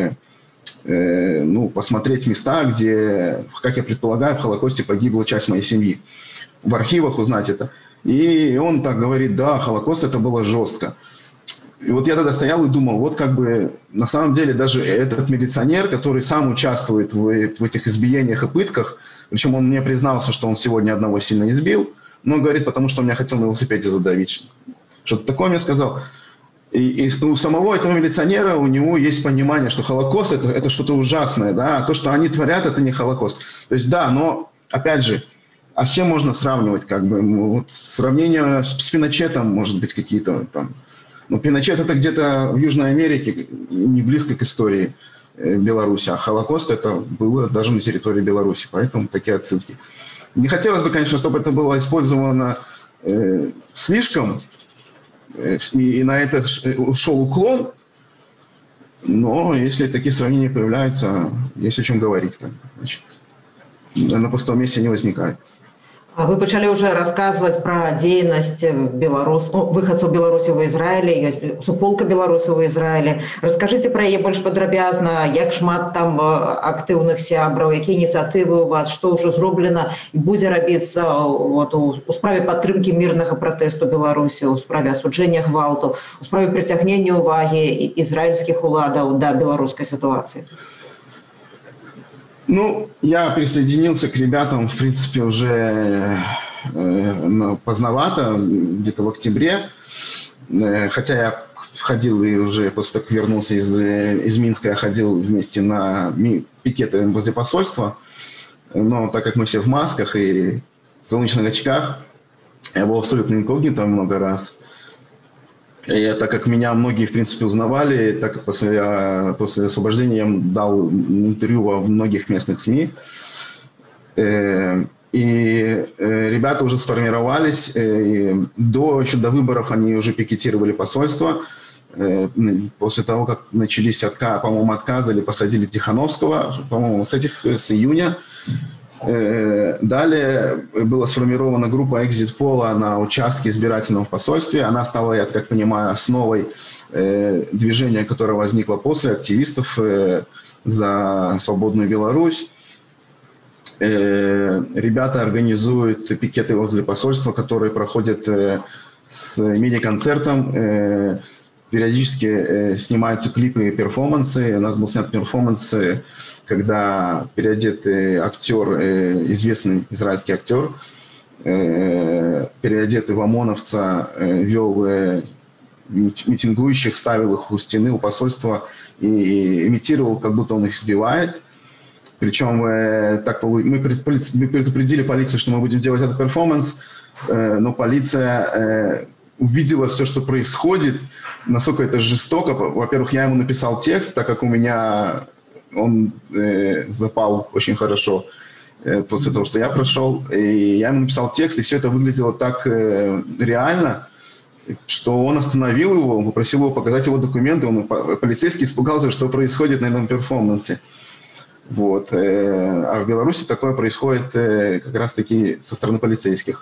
посмотреть места, где, как я предполагаю, в Холокосте погибла часть моей семьи. В архивах узнать это. И он так говорит: да, Холокост это было жестко. И вот я тогда стоял и думал, вот как бы на самом деле даже этот милиционер, который сам участвует в этих избиениях и пытках, причем он мне признался, что он сегодня одного сильно избил, но говорит, потому что он меня хотел на велосипеде задавить. Что-то такое мне сказал. И у самого этого милиционера, у него есть понимание, что Холокост это что-то ужасное, да, а то, что они творят, это не Холокост. То есть да, но опять же, а с чем можно сравнивать? Как бы, вот, сравнение с Пиночетом, может быть, какие-то там. Но Пиночет это где-то в Южной Америке, не близко к истории Беларуси, а Холокост это было даже на территории Беларуси. Поэтому такие отсылки. Не хотелось бы, конечно, чтобы это было использовано слишком, и на это ушел уклон, но если такие сравнения появляются, есть о чем говорить. Значит, на пустом месте не возникает. Вы пачалі уже рассказывать про дзейнасць выхадцаў Беларусі ў Ізраілі, ёсць суполка беларусаў у Ізраілі. Расскажыце пра яе больш падрабязна, як шмат там актыўных сябраў, якія ініцыятывы у вас, што ўжо зроблена і будзе рабіцца у справе падтрымкі мірнага пратэсту Беларусі, у справе асуджэння гвалту, у справе прыцягнення ўвагі ізраільскіх уладаў да беларускай сітуацыі? Ну, я присоединился к ребятам, в принципе, уже поздновато, где-то в октябре. Хотя я ходил и уже после того, как вернулся из Минска, я ходил вместе на пикеты возле посольства. Но так как мы все в масках и солнечных очках, я был абсолютно инкогнито много раз. И так как меня многие, в принципе, узнавали, так как после освобождения я дал интервью во многих местных СМИ, и ребята уже сформировались, еще до выборов они уже пикетировали посольство. После того, как начались по-моему, отказы или посадили Тихановского, по-моему, с июня. Далее была сформирована группа экзит-пола на участке избирательного в посольстве. Она стала, я как понимаю, основой движения, которое возникло после активистов за свободную Беларусь. Ребята организуют пикеты возле посольства, которые проходят с мини-концертом. Периодически снимаются клипы и перформансы. У нас был снят перформанс, когда переодетый актер, известный израильский актер, переодетый в ОМОНовца, вел митингующих, ставил их у стены, у посольства и имитировал, как будто он их сбивает. Причем мы предупредили полицию, что мы будем делать этот перформанс, но полиция увидела все, что происходит, насколько это жестоко. Во-первых, я ему написал текст, так как у меня он запал очень хорошо после того, что я прошел. И я ему написал текст, и все это выглядело так реально, что он остановил его, попросил его показать его документы. Полицейский испугался, что происходит на этом перформансе. Вот. А в Беларуси такое происходит как раз-таки со стороны полицейских.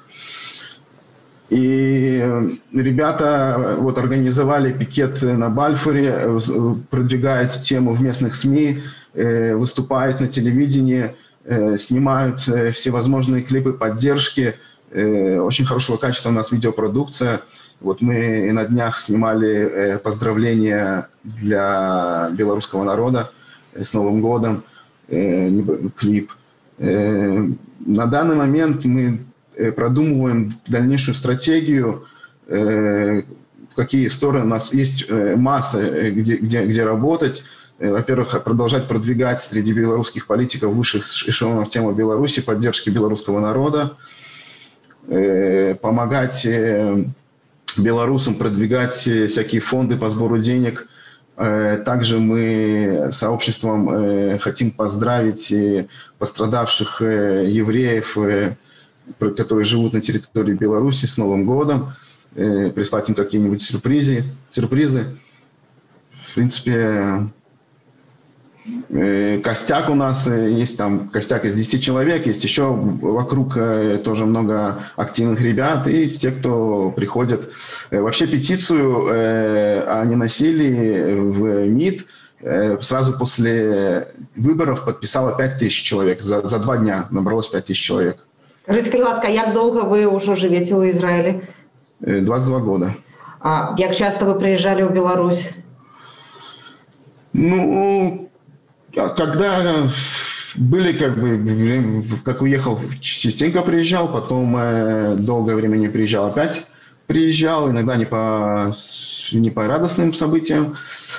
И ребята вот организовали пикет на Бальфуре, продвигают тему в местных СМИ, выступают на телевидении, снимают всевозможные клипы поддержки. Очень хорошего качества у нас видеопродукция. Вот мы на днях снимали поздравления для белорусского народа с Новым годом, клип. На данный момент мы продумываем дальнейшую стратегию, в какие стороны у нас есть масса, где работать. Во-первых, продолжать продвигать среди белорусских политиков высших эшелонов тему Беларуси, поддержки белорусского народа, помогать белорусам продвигать всякие фонды по сбору денег. Также мы сообществом хотим поздравить пострадавших евреев, которые живут на территории Беларуси, с Новым годом, прислать им какие-нибудь сюрпризы. В принципе, костяк у нас есть, там костяк из 10 человек, есть еще вокруг тоже много активных ребят и те, кто приходят. Вообще петицию о ненасилии в МИД сразу после выборов подписало 5000 человек. За 2 дня набралось 5000 человек. Скажите, Криласка, як долго вы уже живете в Израиле? 22 года. А как часто вы приезжали в Беларусь? Ну, когда были, как уехал, частенько приезжал, потом долгое время не приезжал, опять приезжал, иногда не по радостным событиям.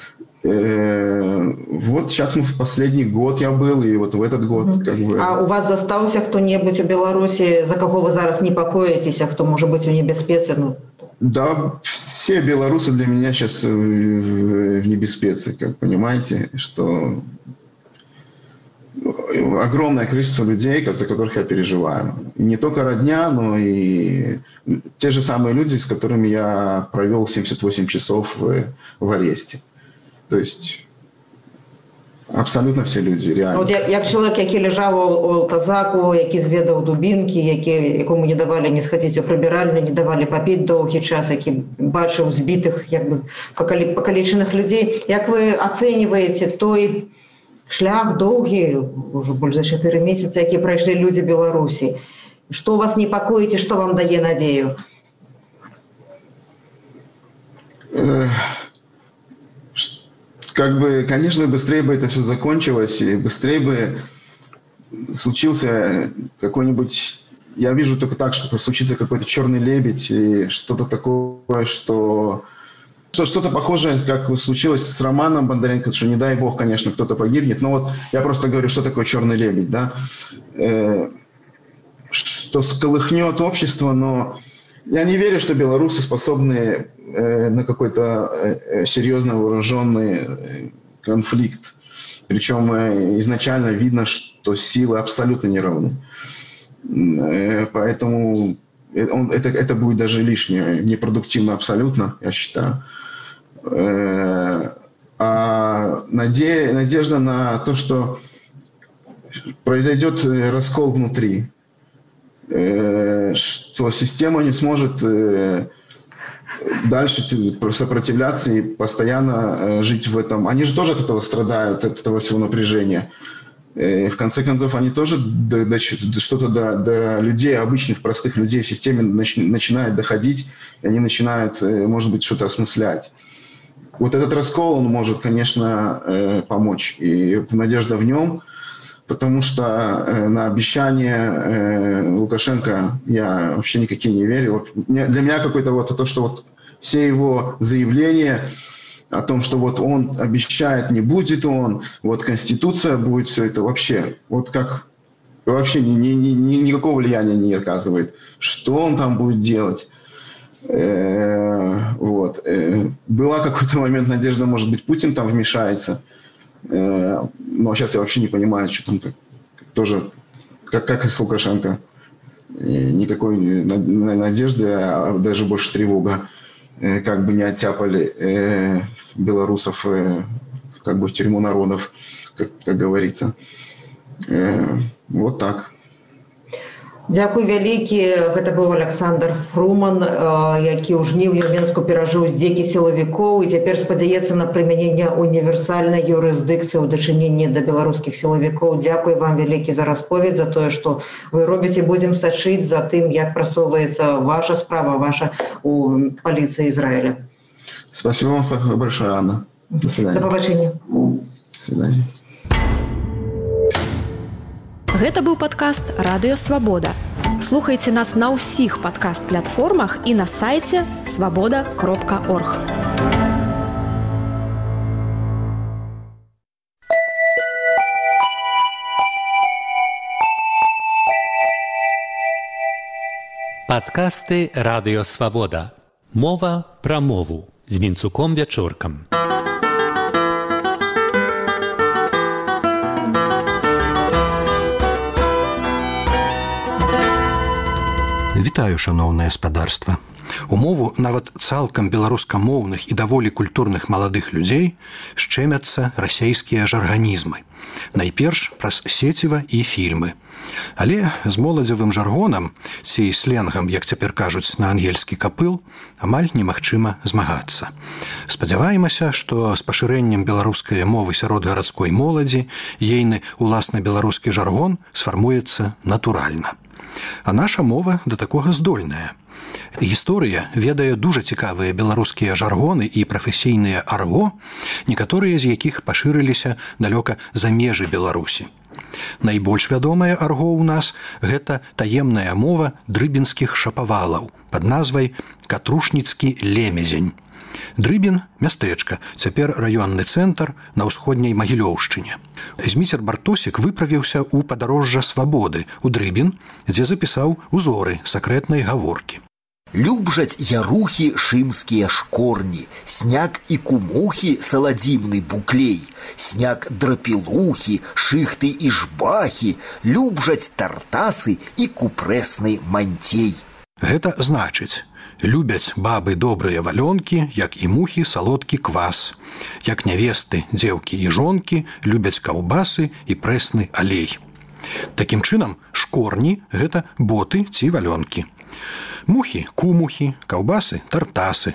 Вот сейчас мы в последний год я был, и вот в этот год А у вас застаўся кто-нибудь у Беларуси, за кого вы зараз непокоитесь, а кто может быть у небеспецы? Да, все белорусы для меня сейчас в небеспеце, как понимаете, что огромное количество людей, за которых я переживаю. И не только родня, но и те же самые люди, с которыми я провел 78 часов в аресте. То есть абсолютно все люди, реально. От як чоловік, який лежав у тазаку, який зведав дубінки, якому не давали не сходити у прибиральню, не давали попити довгий час, який бачив збитих, покалічених людей. Як ви оцінюєте той шлях довгий, уже більше за 4 місяці, які пройшли люди Білорусі? Що вас непокоїть і що вам дає надію? Конечно, быстрее бы это все закончилось, и быстрее бы случился какой-нибудь... Я вижу только так, что случится какой-то черный лебедь, и что-то такое, что что-то похожее, как случилось с Романом Бондаренко, что, не дай бог, конечно, кто-то погибнет. Но вот я просто говорю, что такое черный лебедь, да? Что сколыхнет общество, но я не верю, что белорусы способны на какой-то серьезно вооруженный конфликт. Причем изначально видно, что силы абсолютно не равны. Поэтому это будет даже лишнее, непродуктивно абсолютно, я считаю. А надежда на то, что произойдет раскол внутри, что система не сможет дальше сопротивляться и постоянно жить в этом. Они же тоже от этого страдают, от этого всего напряжения. В конце концов, они тоже что-то до людей, обычных, простых людей в системе начинают доходить, и они начинают, может быть, что-то осмыслять. Вот этот раскол, он может, конечно, помочь. И надежда в нем, потому что на обещания Лукашенко я вообще никакие не верю. Для меня какое-то вот то, что вот все его заявления о том, что вот он обещает, не будет он, вот Конституция будет, все это вообще, вот как вообще никакого влияния не оказывает. Что он там будет делать? Вот. Была какой-то момент надежда, может быть, Путин там вмешается. Но сейчас я вообще не понимаю, что там тоже, как и с Лукашенко. Никакой надежды, а даже больше тревога. Как бы не оттяпали белорусов как бы в тюрьму народов, как говорится. Вот так. Дзякуй вялікі. Гэта быў Александр Фруман, які ў жніўні ў Менску перажыў здзекі сілавікоў і цяпер спадзяецца на прымяненне універсальнай юрысдыкцыі ў дачыненні да беларускіх сілавікоў. Дзякуй вам вялікі за расповедь, за тое, што вы робіце. Будзем сачыць за тым, як прасоўваецца ваша справа, ваша у паліцыі Израиля. Спасибо вам большое, Анна. До свидания. До побачення. До свидания. Гэта быў падкаст «Радыё Свабода». Слухайце нас на ўсіх падкаст-платформах і на сайце свабода.орг. Падкасты «Радыё Свабода». Мова пра мову з Вінцуком Вячоркам. Вітаю, шаноўнае спадарства. У мову нават цалкам беларускамоўных і даволі культурных маладых людзей шчэмяцца расейскія жарганізмы. Найперш праз сеціва і фільмы. Але з моладзевым жаргонам, ці сленгам, як цяпер кажуць на ангельскі капыл, амаль немагчыма змагацца. Спадзяваемся, што з пашырэннем беларускай мовы сярод гарадской моладзі ейны уласна беларускі жаргон сфармуецца натуральна. А наша мова да такога здольная. Гісторыя ведае дужа цікавыя беларускія жаргоны і прафесійныя арго, некаторыя з якіх пашырыліся далёка за межы Беларусі. Найбольш вядомая арго ў нас – гэта таемная мова дрыбінскіх шапавалаў пад назвай «Катрушніцкі лемезень». Дрыбін – мястэчка, цяпер раённы цэнтр на ўсходняй Магілёўшчыне. Зміцер Бартосік выправіўся ў падарожжа свабоды ў Дрыбін, дзе запісаў узоры сакрэтнай гаворкі. Любжаць ярухі шымскія шкорні, сняг і кумухі саладзімны буклей, сняг драпілухі, шыхты і жбахі, любжаць тартасы і купрэсны мантей. Гэта значыць, любяць бабы добрыя валёнкі, як і мухі салодкі квас, як нявесты, дзеўкі і жонкі любяць каўбасы і прэсны алей. Такім чынам, шкорні – гэта боты ці валёнкі. Мухі – кумухі, каўбасы – тартасы.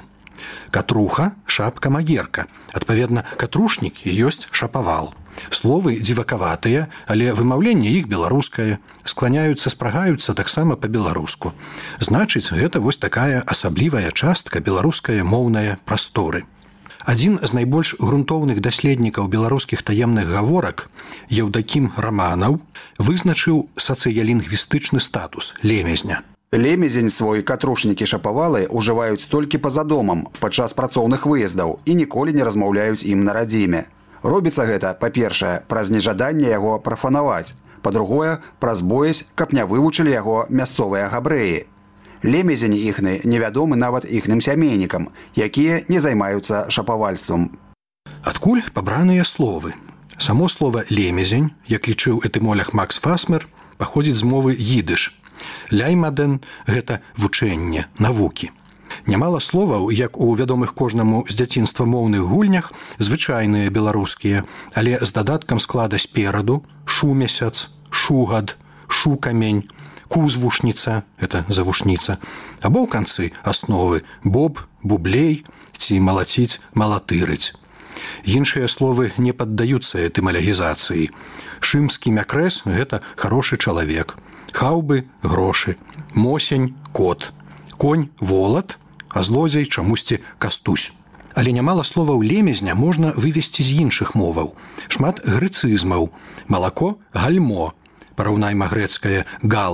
Катруха – шапка-магерка. Адпаведна, катрушнік і ёсць шапавал. Словы дзівакаватыя, але вымаўленне іх беларускае. Скланяюцца, спрагаюцца таксама па-беларуску. Значыць, гэта вось такая асаблівая частка беларускае моўнае прасторы. Адзін з найбольш грунтоўных даследнікаў беларускіх таемных гаворак, Еўдакім Раманаў, вызначыў сацыялінгвістычны статус лемезня. Лемезень свой катрушнікі шапавалы ўжываюць толькі па-за домам падчас працоўных выездаў і ніколі не размаўляюць ім на радзіме. Робіцца гэта, па-першае, праз нежаданне яго прафанаваць, па-другое, праз боязь, каб не вывучылі яго мясцовыя габрэі. Лемезень іхны невядомы нават іхным сямейнікам, якія не займаюцца шапавальствам. Адкуль пабраныя словы? Само слово «лемезень», як лічыў этымолог Макс Фасмер, паходзіць з мовы їдыш. Ляймаден – гэта вучэнне, навукі. Нямала словаў, як у вядомых кожнаму з дзяцінства моўных гульнях, звычайныя беларускія, але з дадаткам склада спераду – шумесяц, шугад, шукамень, кузвушніца – гэта завушніца, або ў канцы асновы – боб, бублей ці малаціць, малатырыць. Іншыя словы не паддаюцца этымалогізацыі. Шымскі мякрэс – гэта хорошы чалавек. Хаўбы – грошы, мосень – кот, конь – волат, а злодзей чамусьці кастусь. Але нямала словаў лемезня можна вывесці з іншых моваў. Шмат грэцызмаў. Малако – гальмо, параўнайма грэцкае гала,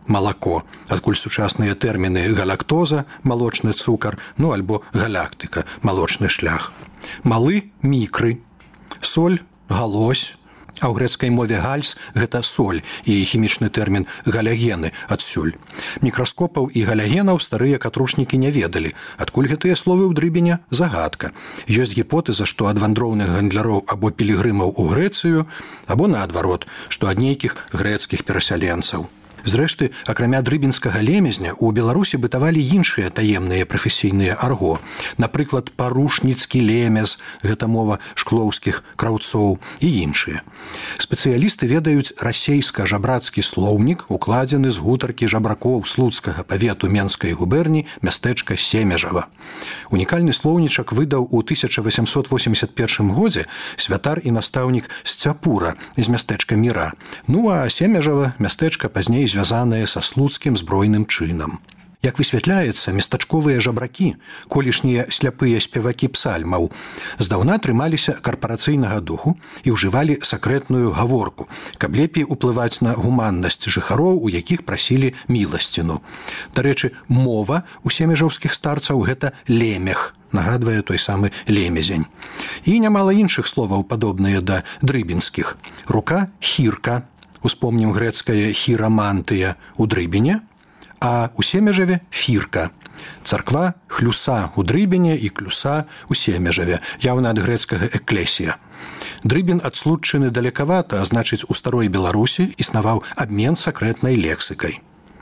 малако, адкуль сучасныя тэрміны галактоза, малочны цукар, ну альбо галактыка, малочны шлях. Малы – мікры, соль – галось, а ў грэцкай мове гальс – гэта соль і хімічны тэрмін галягены адсюль. Мікраскопаў і галягенаў старыя катрушнікі не ведалі. Адкуль гэтыя словы ў дрыбене – загадка. Ёсць гіпотэза, што ад вандроўных гандляроў або пілігрымаў у Грэцыю, або наадварот, што ад нейкіх грэцкіх перасяленцаў. Зрэшты, акрамя дрыбінскага лемезня, у Беларусі бытавалі іншыя таемныя прафесійныя арго. Напрыклад, парушніцкі лемез, гэта мова шклоўскіх краўцоў і іншыя. Спецыялісты ведаюць расейска-жабрацкі слоўнік, укладзены з гутаркі жабракоў слуцкага павету Менскай губерні мястэчка Семежава. Унікальны слоўнічак выдаў у 1881 годзе святар і настаўнік Сцяпура з мястэчка Міра. Ну а Семежава мястэчка пазней звязаныя са слуцкім збройным чынам. Як высвятляецца, местачковыя жабракі, колішнія сляпыя спевакі псальмаў, здаўна трымаліся карпарацыйнага духу і ўжывалі сакрэтную гаворку, каб лепей уплываць на гуманнасць жыхароў, у якіх прасілі міласціну. Дарэчы, мова у семежаўскіх старцаў – гэта лемех, нагадвае той самы лемезень. І нямала іншых словаў, падобныя да дрыбінскіх. Рука – хірка, успомнім грэцкае хірамантыя у дрыбене, а у Семежаве – фірка. Царква – хлюса у дрыбене і клюса у Семежаве, яўна ад грэцкага эклесія. Дрыбін ад Случчыны далекавата, а значыць, у старой Беларусі існаваў абмен сакрэтнай лексікай.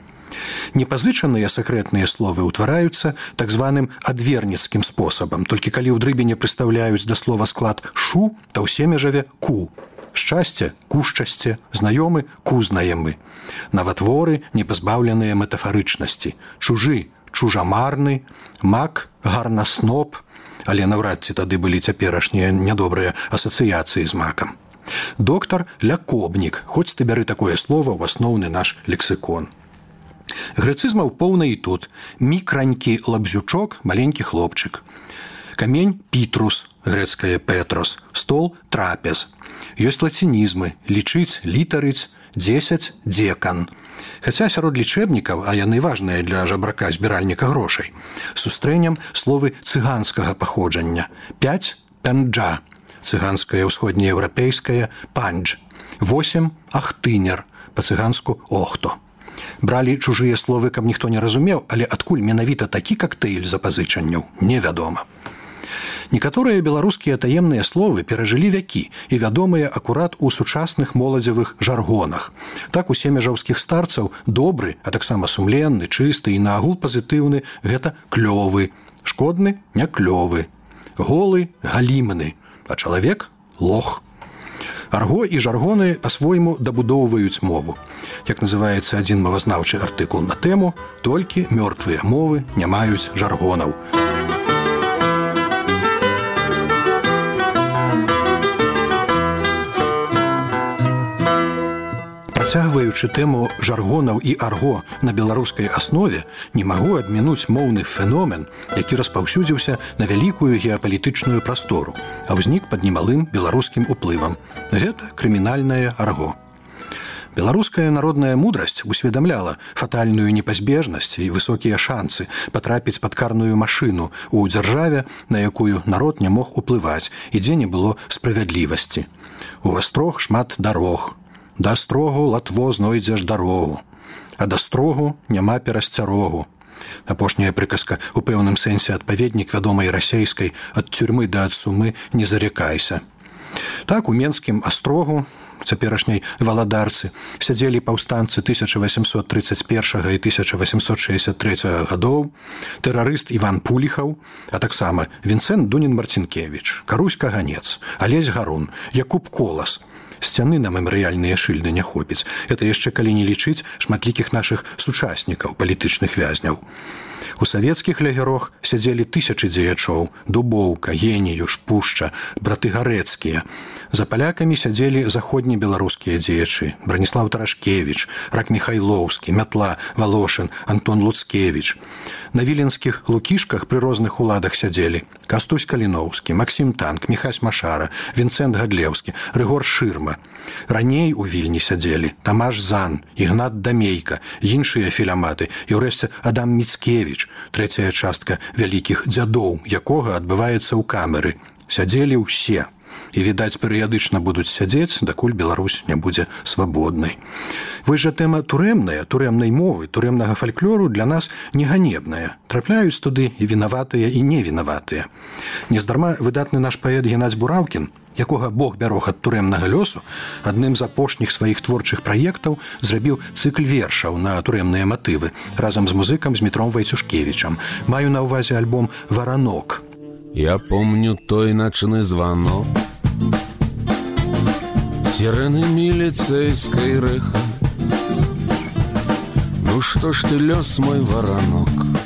Непазычаныя сакрэтныя словы ўтвараюцца так званым адверніцкім спосабам, толькі калі ў дрыбене прыстаўляюць да слова склад «шу», то ў Семежаве – «ку». Шчасце – кушчасце, знаёмы – кузнаемы. Наватворы – непазбаўленыя метафарычнасці. Чужы – чужамарны, мак – гарнасноп, але наўрад ці тады былі цяперашнія нядобрыя асацыяцыі з макам. Доктар – лякобнік, хоць ты бяры такое слово ў асноўны наш лексікон. Грэцызмаў поўна і тут. Мікранькі лабзючок – маленькі хлопчык. Камень – пітрус, грэцкае петрос, стол – трапез. Ёсць лацінізмы – лічыць, літарыць, 10 – дзекан. Хаця сярод лічэбнікаў, а яны важныя для жабрака-збіральніка грошай, сустрэнем словы цыганскага паходжання. 5 – пянджа, цыганскае ўсходнееўрапейскае пандж. 8 – ахтынер, па-цыганску охто. Бралі чужыя словы, каб ніхто не разумеў, але адкуль менавіта такі кактэйль запазычанняў, невядома. Некаторыя беларускія таемныя словы перажылі вякі і вядомыя акурат у сучасных моладзевых жаргонах. Так у семежаўскіх старцаў добры, а таксама сумленны, чысты і наагул пазітыўны – гэта клёвы, шкодны – не клёвы, голы – галімны, а чалавек – лох. Арго і жаргоны па-свойму дабудоўваюць мову. Як называецца адзін мовазнаўчы артыкул на тэму, толькі мёртвыя мовы не маюць жаргонаў. Працягваючы тэму жаргонаў і арго на беларускай аснове, не магу адмінуць моўны феномен, які распаўсюдзіўся на вялікую геапалітычную прастору, а ўзнік пад немалым беларускім уплывам. Гэта крымінальнае арго. Беларуская народная мудрасць усведамляла фатальную непазбежнасць і высокія шанцы патрапіць пад карную машыну ў дзяржаве, на якую народ не мог уплываць і дзе не было справядлівасці. У астрог шмат дарог. Да астрогу латво знойдзеш дарогу, а да строгу няма перасцярогу. Апошняя прыказка у пэўным сэнсе адпаведнік вядомай расейскай «ад тюрьмы да ад сумы не зарекайся». Так у менскім астрогу, цяперашняй валадарцы, сядзелі паўстанцы 1831 і 1863 гадоў, тэрарыст Іван Пуліхаў, а таксама Вінцэнт Дунін-Марцінкевіч, Карусь Каганец, Алесь Гарун, Якуб Колас. Сцяны на мемарыяльныя шыльды не хопіць. Это яшчэ калі не лічыць шматлікіх нашых сучаснікаў, палітычных вязняў. У савецкіх лагерах сядзелі тысячы дзеячоў – Дубоўка, Геніюш, Пушча, браты Гарэцкія. За палякамі сядзелі заходнебеларускія дзеячы – Браніслаў Тарашкевіч, Рак Міхайлоўскі, Мятла, Валошын, Антон Луцкевіч. На віленскіх лукішках пры розных уладах сядзелі Кастусь Каліноўскі, Максім Танк, Міхась Машара, Вінцэнт Гадлеўскі, Рыгор Шырма, Карпова. Раней у Вільні сядзелі Тамаш Зан, Ігнат Дамейка, іншыя філяматы і ўрэшце Адам Міцкевіч, трэцяя частка «Вялікіх дзядоў», якога адбываецца ў камеры. Сядзелі ўсе. І, відаць, перыядычна будуць сядзець, дакуль Беларусь не будзе свабоднай. Вось жа тэма турэмная, турэмнай мовы, турэмнага фальклору для нас не ганебная. Трапляюць туды і вінаватыя, і невінаватыя. Нездарма выдатны наш паэт Геннадзь Бураўкін, якога Бог бярог ад турэмнага лёсу, адным з апошніх сваіх творчых праектаў зрабіў цыкл вершаў на турэмныя матывы разам з музыкам Змітром Вайцюшкевічам. Маю на ўвазе альбом «Варанок». Я помню той ночный звонок, сирены милицейской рыха. Ну что ж ты, лёс мой воронок,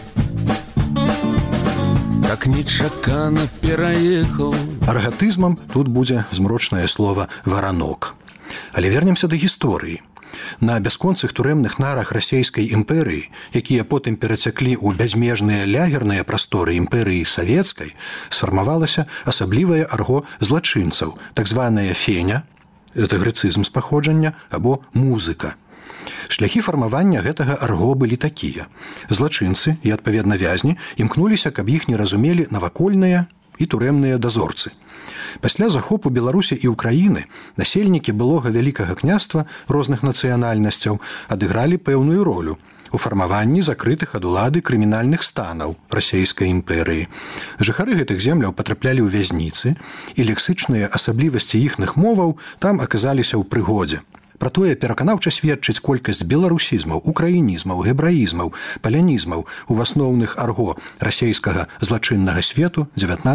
так нечакано пераехал. Аргатызмам тут будзе змрочнае слово «варанок». Але вернемся да гісторыі. На бясконцых турэмных нарах расійскай імперыі, якія потым перацяклі ў бязмежныя лягерныя прасторы імперыі савецкай, сфармавалася асаблівае арго злачынцаў, так званая феня, это грэцызм з паходжання, або музыка. Шляхі фармавання гэтага арго былі такія. Злачынцы і, адпаведна, вязні імкнуліся, каб іх не разумелі навакольныя і турэмныя дазорцы. Пасля захопу Беларусі і Украіны насельнікі былога Вялікага княства розных нацыянальнасцяў адыгралі пэўную ролю у фармаванні закрытых ад улады крымінальных станаў расійскай імперыі. Жыхары гэтых земляў патраплялі ў вязніцы, і лексычныя асаблівасці іхных моваў там аказаліся ў прыгодзе. Пра тое пераканаўча сведчыць колькасць беларусізмаў, украінізмаў, гебраізмаў, палянізмаў у асноўных арго расійскага злачыннага свету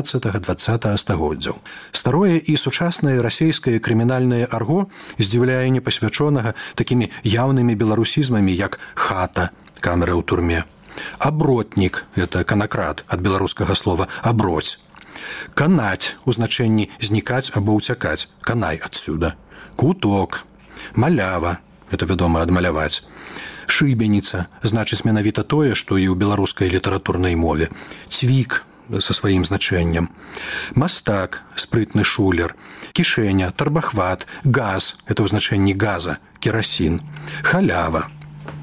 19-20 стагоддзяў. Старое і сучаснае расійскае крымінальнае арго здзіўляе непасвячонага такімі яўнымі беларусізмамі, як хата, камера ў турме, абротнік, это канакрат, ад беларускага слова аброць, канаць у значэнні знікаць або ўцякаць, канай адсюда, куток, малява, это вядома адмаляваць, шыбеніца, значыць менавіта тое, што і ў беларускай літаратурнай мове, цвік са сваім значэннем, мастак, спрытны шулер, кішэня, тарбахват, газ, это ў значэнні газа, керасін, халява,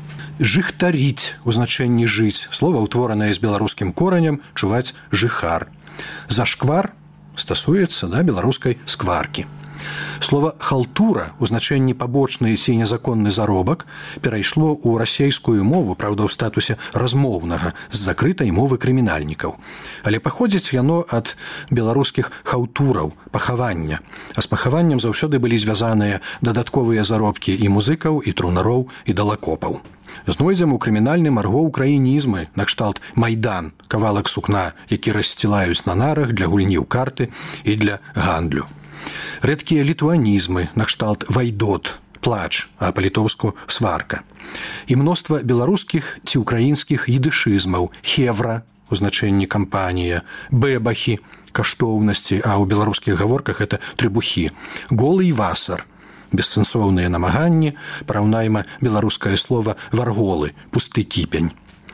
жыхтаріць у значэнні жыць, слова ўтворанае з беларускім коранем, чуваць жыхар. Зашквар стасуецца да беларускай скваркі. Слова «халтура» у значэнні пабочны ці незаконны заробак перайшло ў расійскую мову, праўда, ў статусе размоўнага з закрытай мовы крымінальнікаў. Але паходзіць яно ад беларускіх хаўтураў, пахавання. А з пахаваннем заўсёды былі звязаныя дадатковыя заробкі і музыкаў, і трунароў, і далакопаў. Знойдзем у крымінальным арго украінізмы, накшталт «майдан», кавалак сукна, які рассцілаюць на нарах для гульні ў карты і для гандлю. Рэдкія літуанізмы, накшталт «вайдот», плач, а па-літоўску «сварка». І мноства беларускіх ці ўкраінскіх едышызмаў, хевра, у значэнні кампанія, бэбахі, каштоўнасці, а ў беларускіх гаворках это трыбухі, голы і васар, бессэнсоўныя намаганні, параўнайма беларускае слова «варголы», пусты кіпень.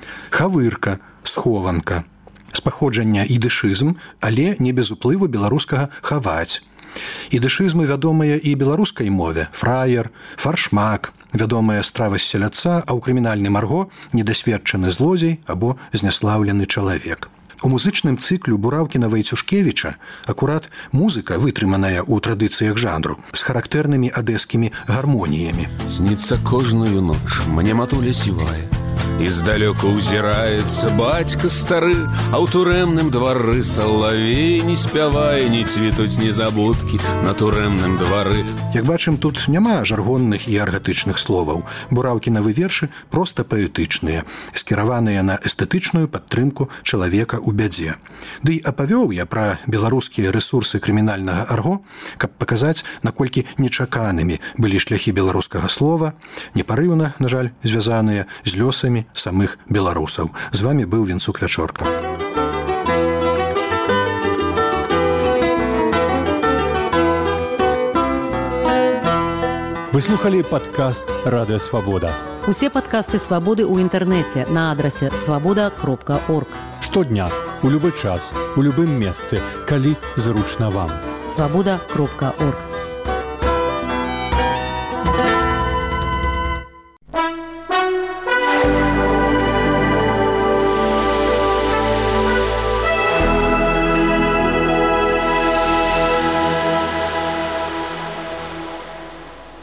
Хавырка, схованка, з паходжання ідышызм, але не без уплыву беларускага «хаваць». Ідышызмы вядомыя і беларускай мове, фраер, фаршмак, вядомая страва з селядца, а ў крымінальным арго недасведчаны злодзей або зняслаўлены чалавек. У музычным цыклю Бураўкіна Вайцюшкевіча акурат музыка, вытрыманая ў традыцыях жанру, з характэрнымі адэскімі гармоніямі. Снится кожную ноч, мне матуля сівая, і здалёку ўзіраецца бацька стары, а ў турэмным двары салавей не спявае, не цвітуць незабудкі на турэмным двары. Як бачым, тут няма жаргонных і аргатычных словаў. Бураўкінавы вершы проста паэтычныя, скіраваныя на эстэтычную падтрымку чалавека ў бядзе. Ды і апавёў я пра беларускія рэсурсы крымінальнага арго, каб паказаць, наколькі нечаканымі былі шляхі беларускага слова, непарыўна, на жаль, звязаныя з лёсамі самых беларусаў. З вами быў Вінцук Вячорка. Вы слухали падкаст «Радыё Свабода». Усе падкасты «Свабоды» ў інтэрнэце на адрасе свабода.орг. Штодня, у любы час, у любым месцы, калі зручна вам. Свабода.орг. Thank you.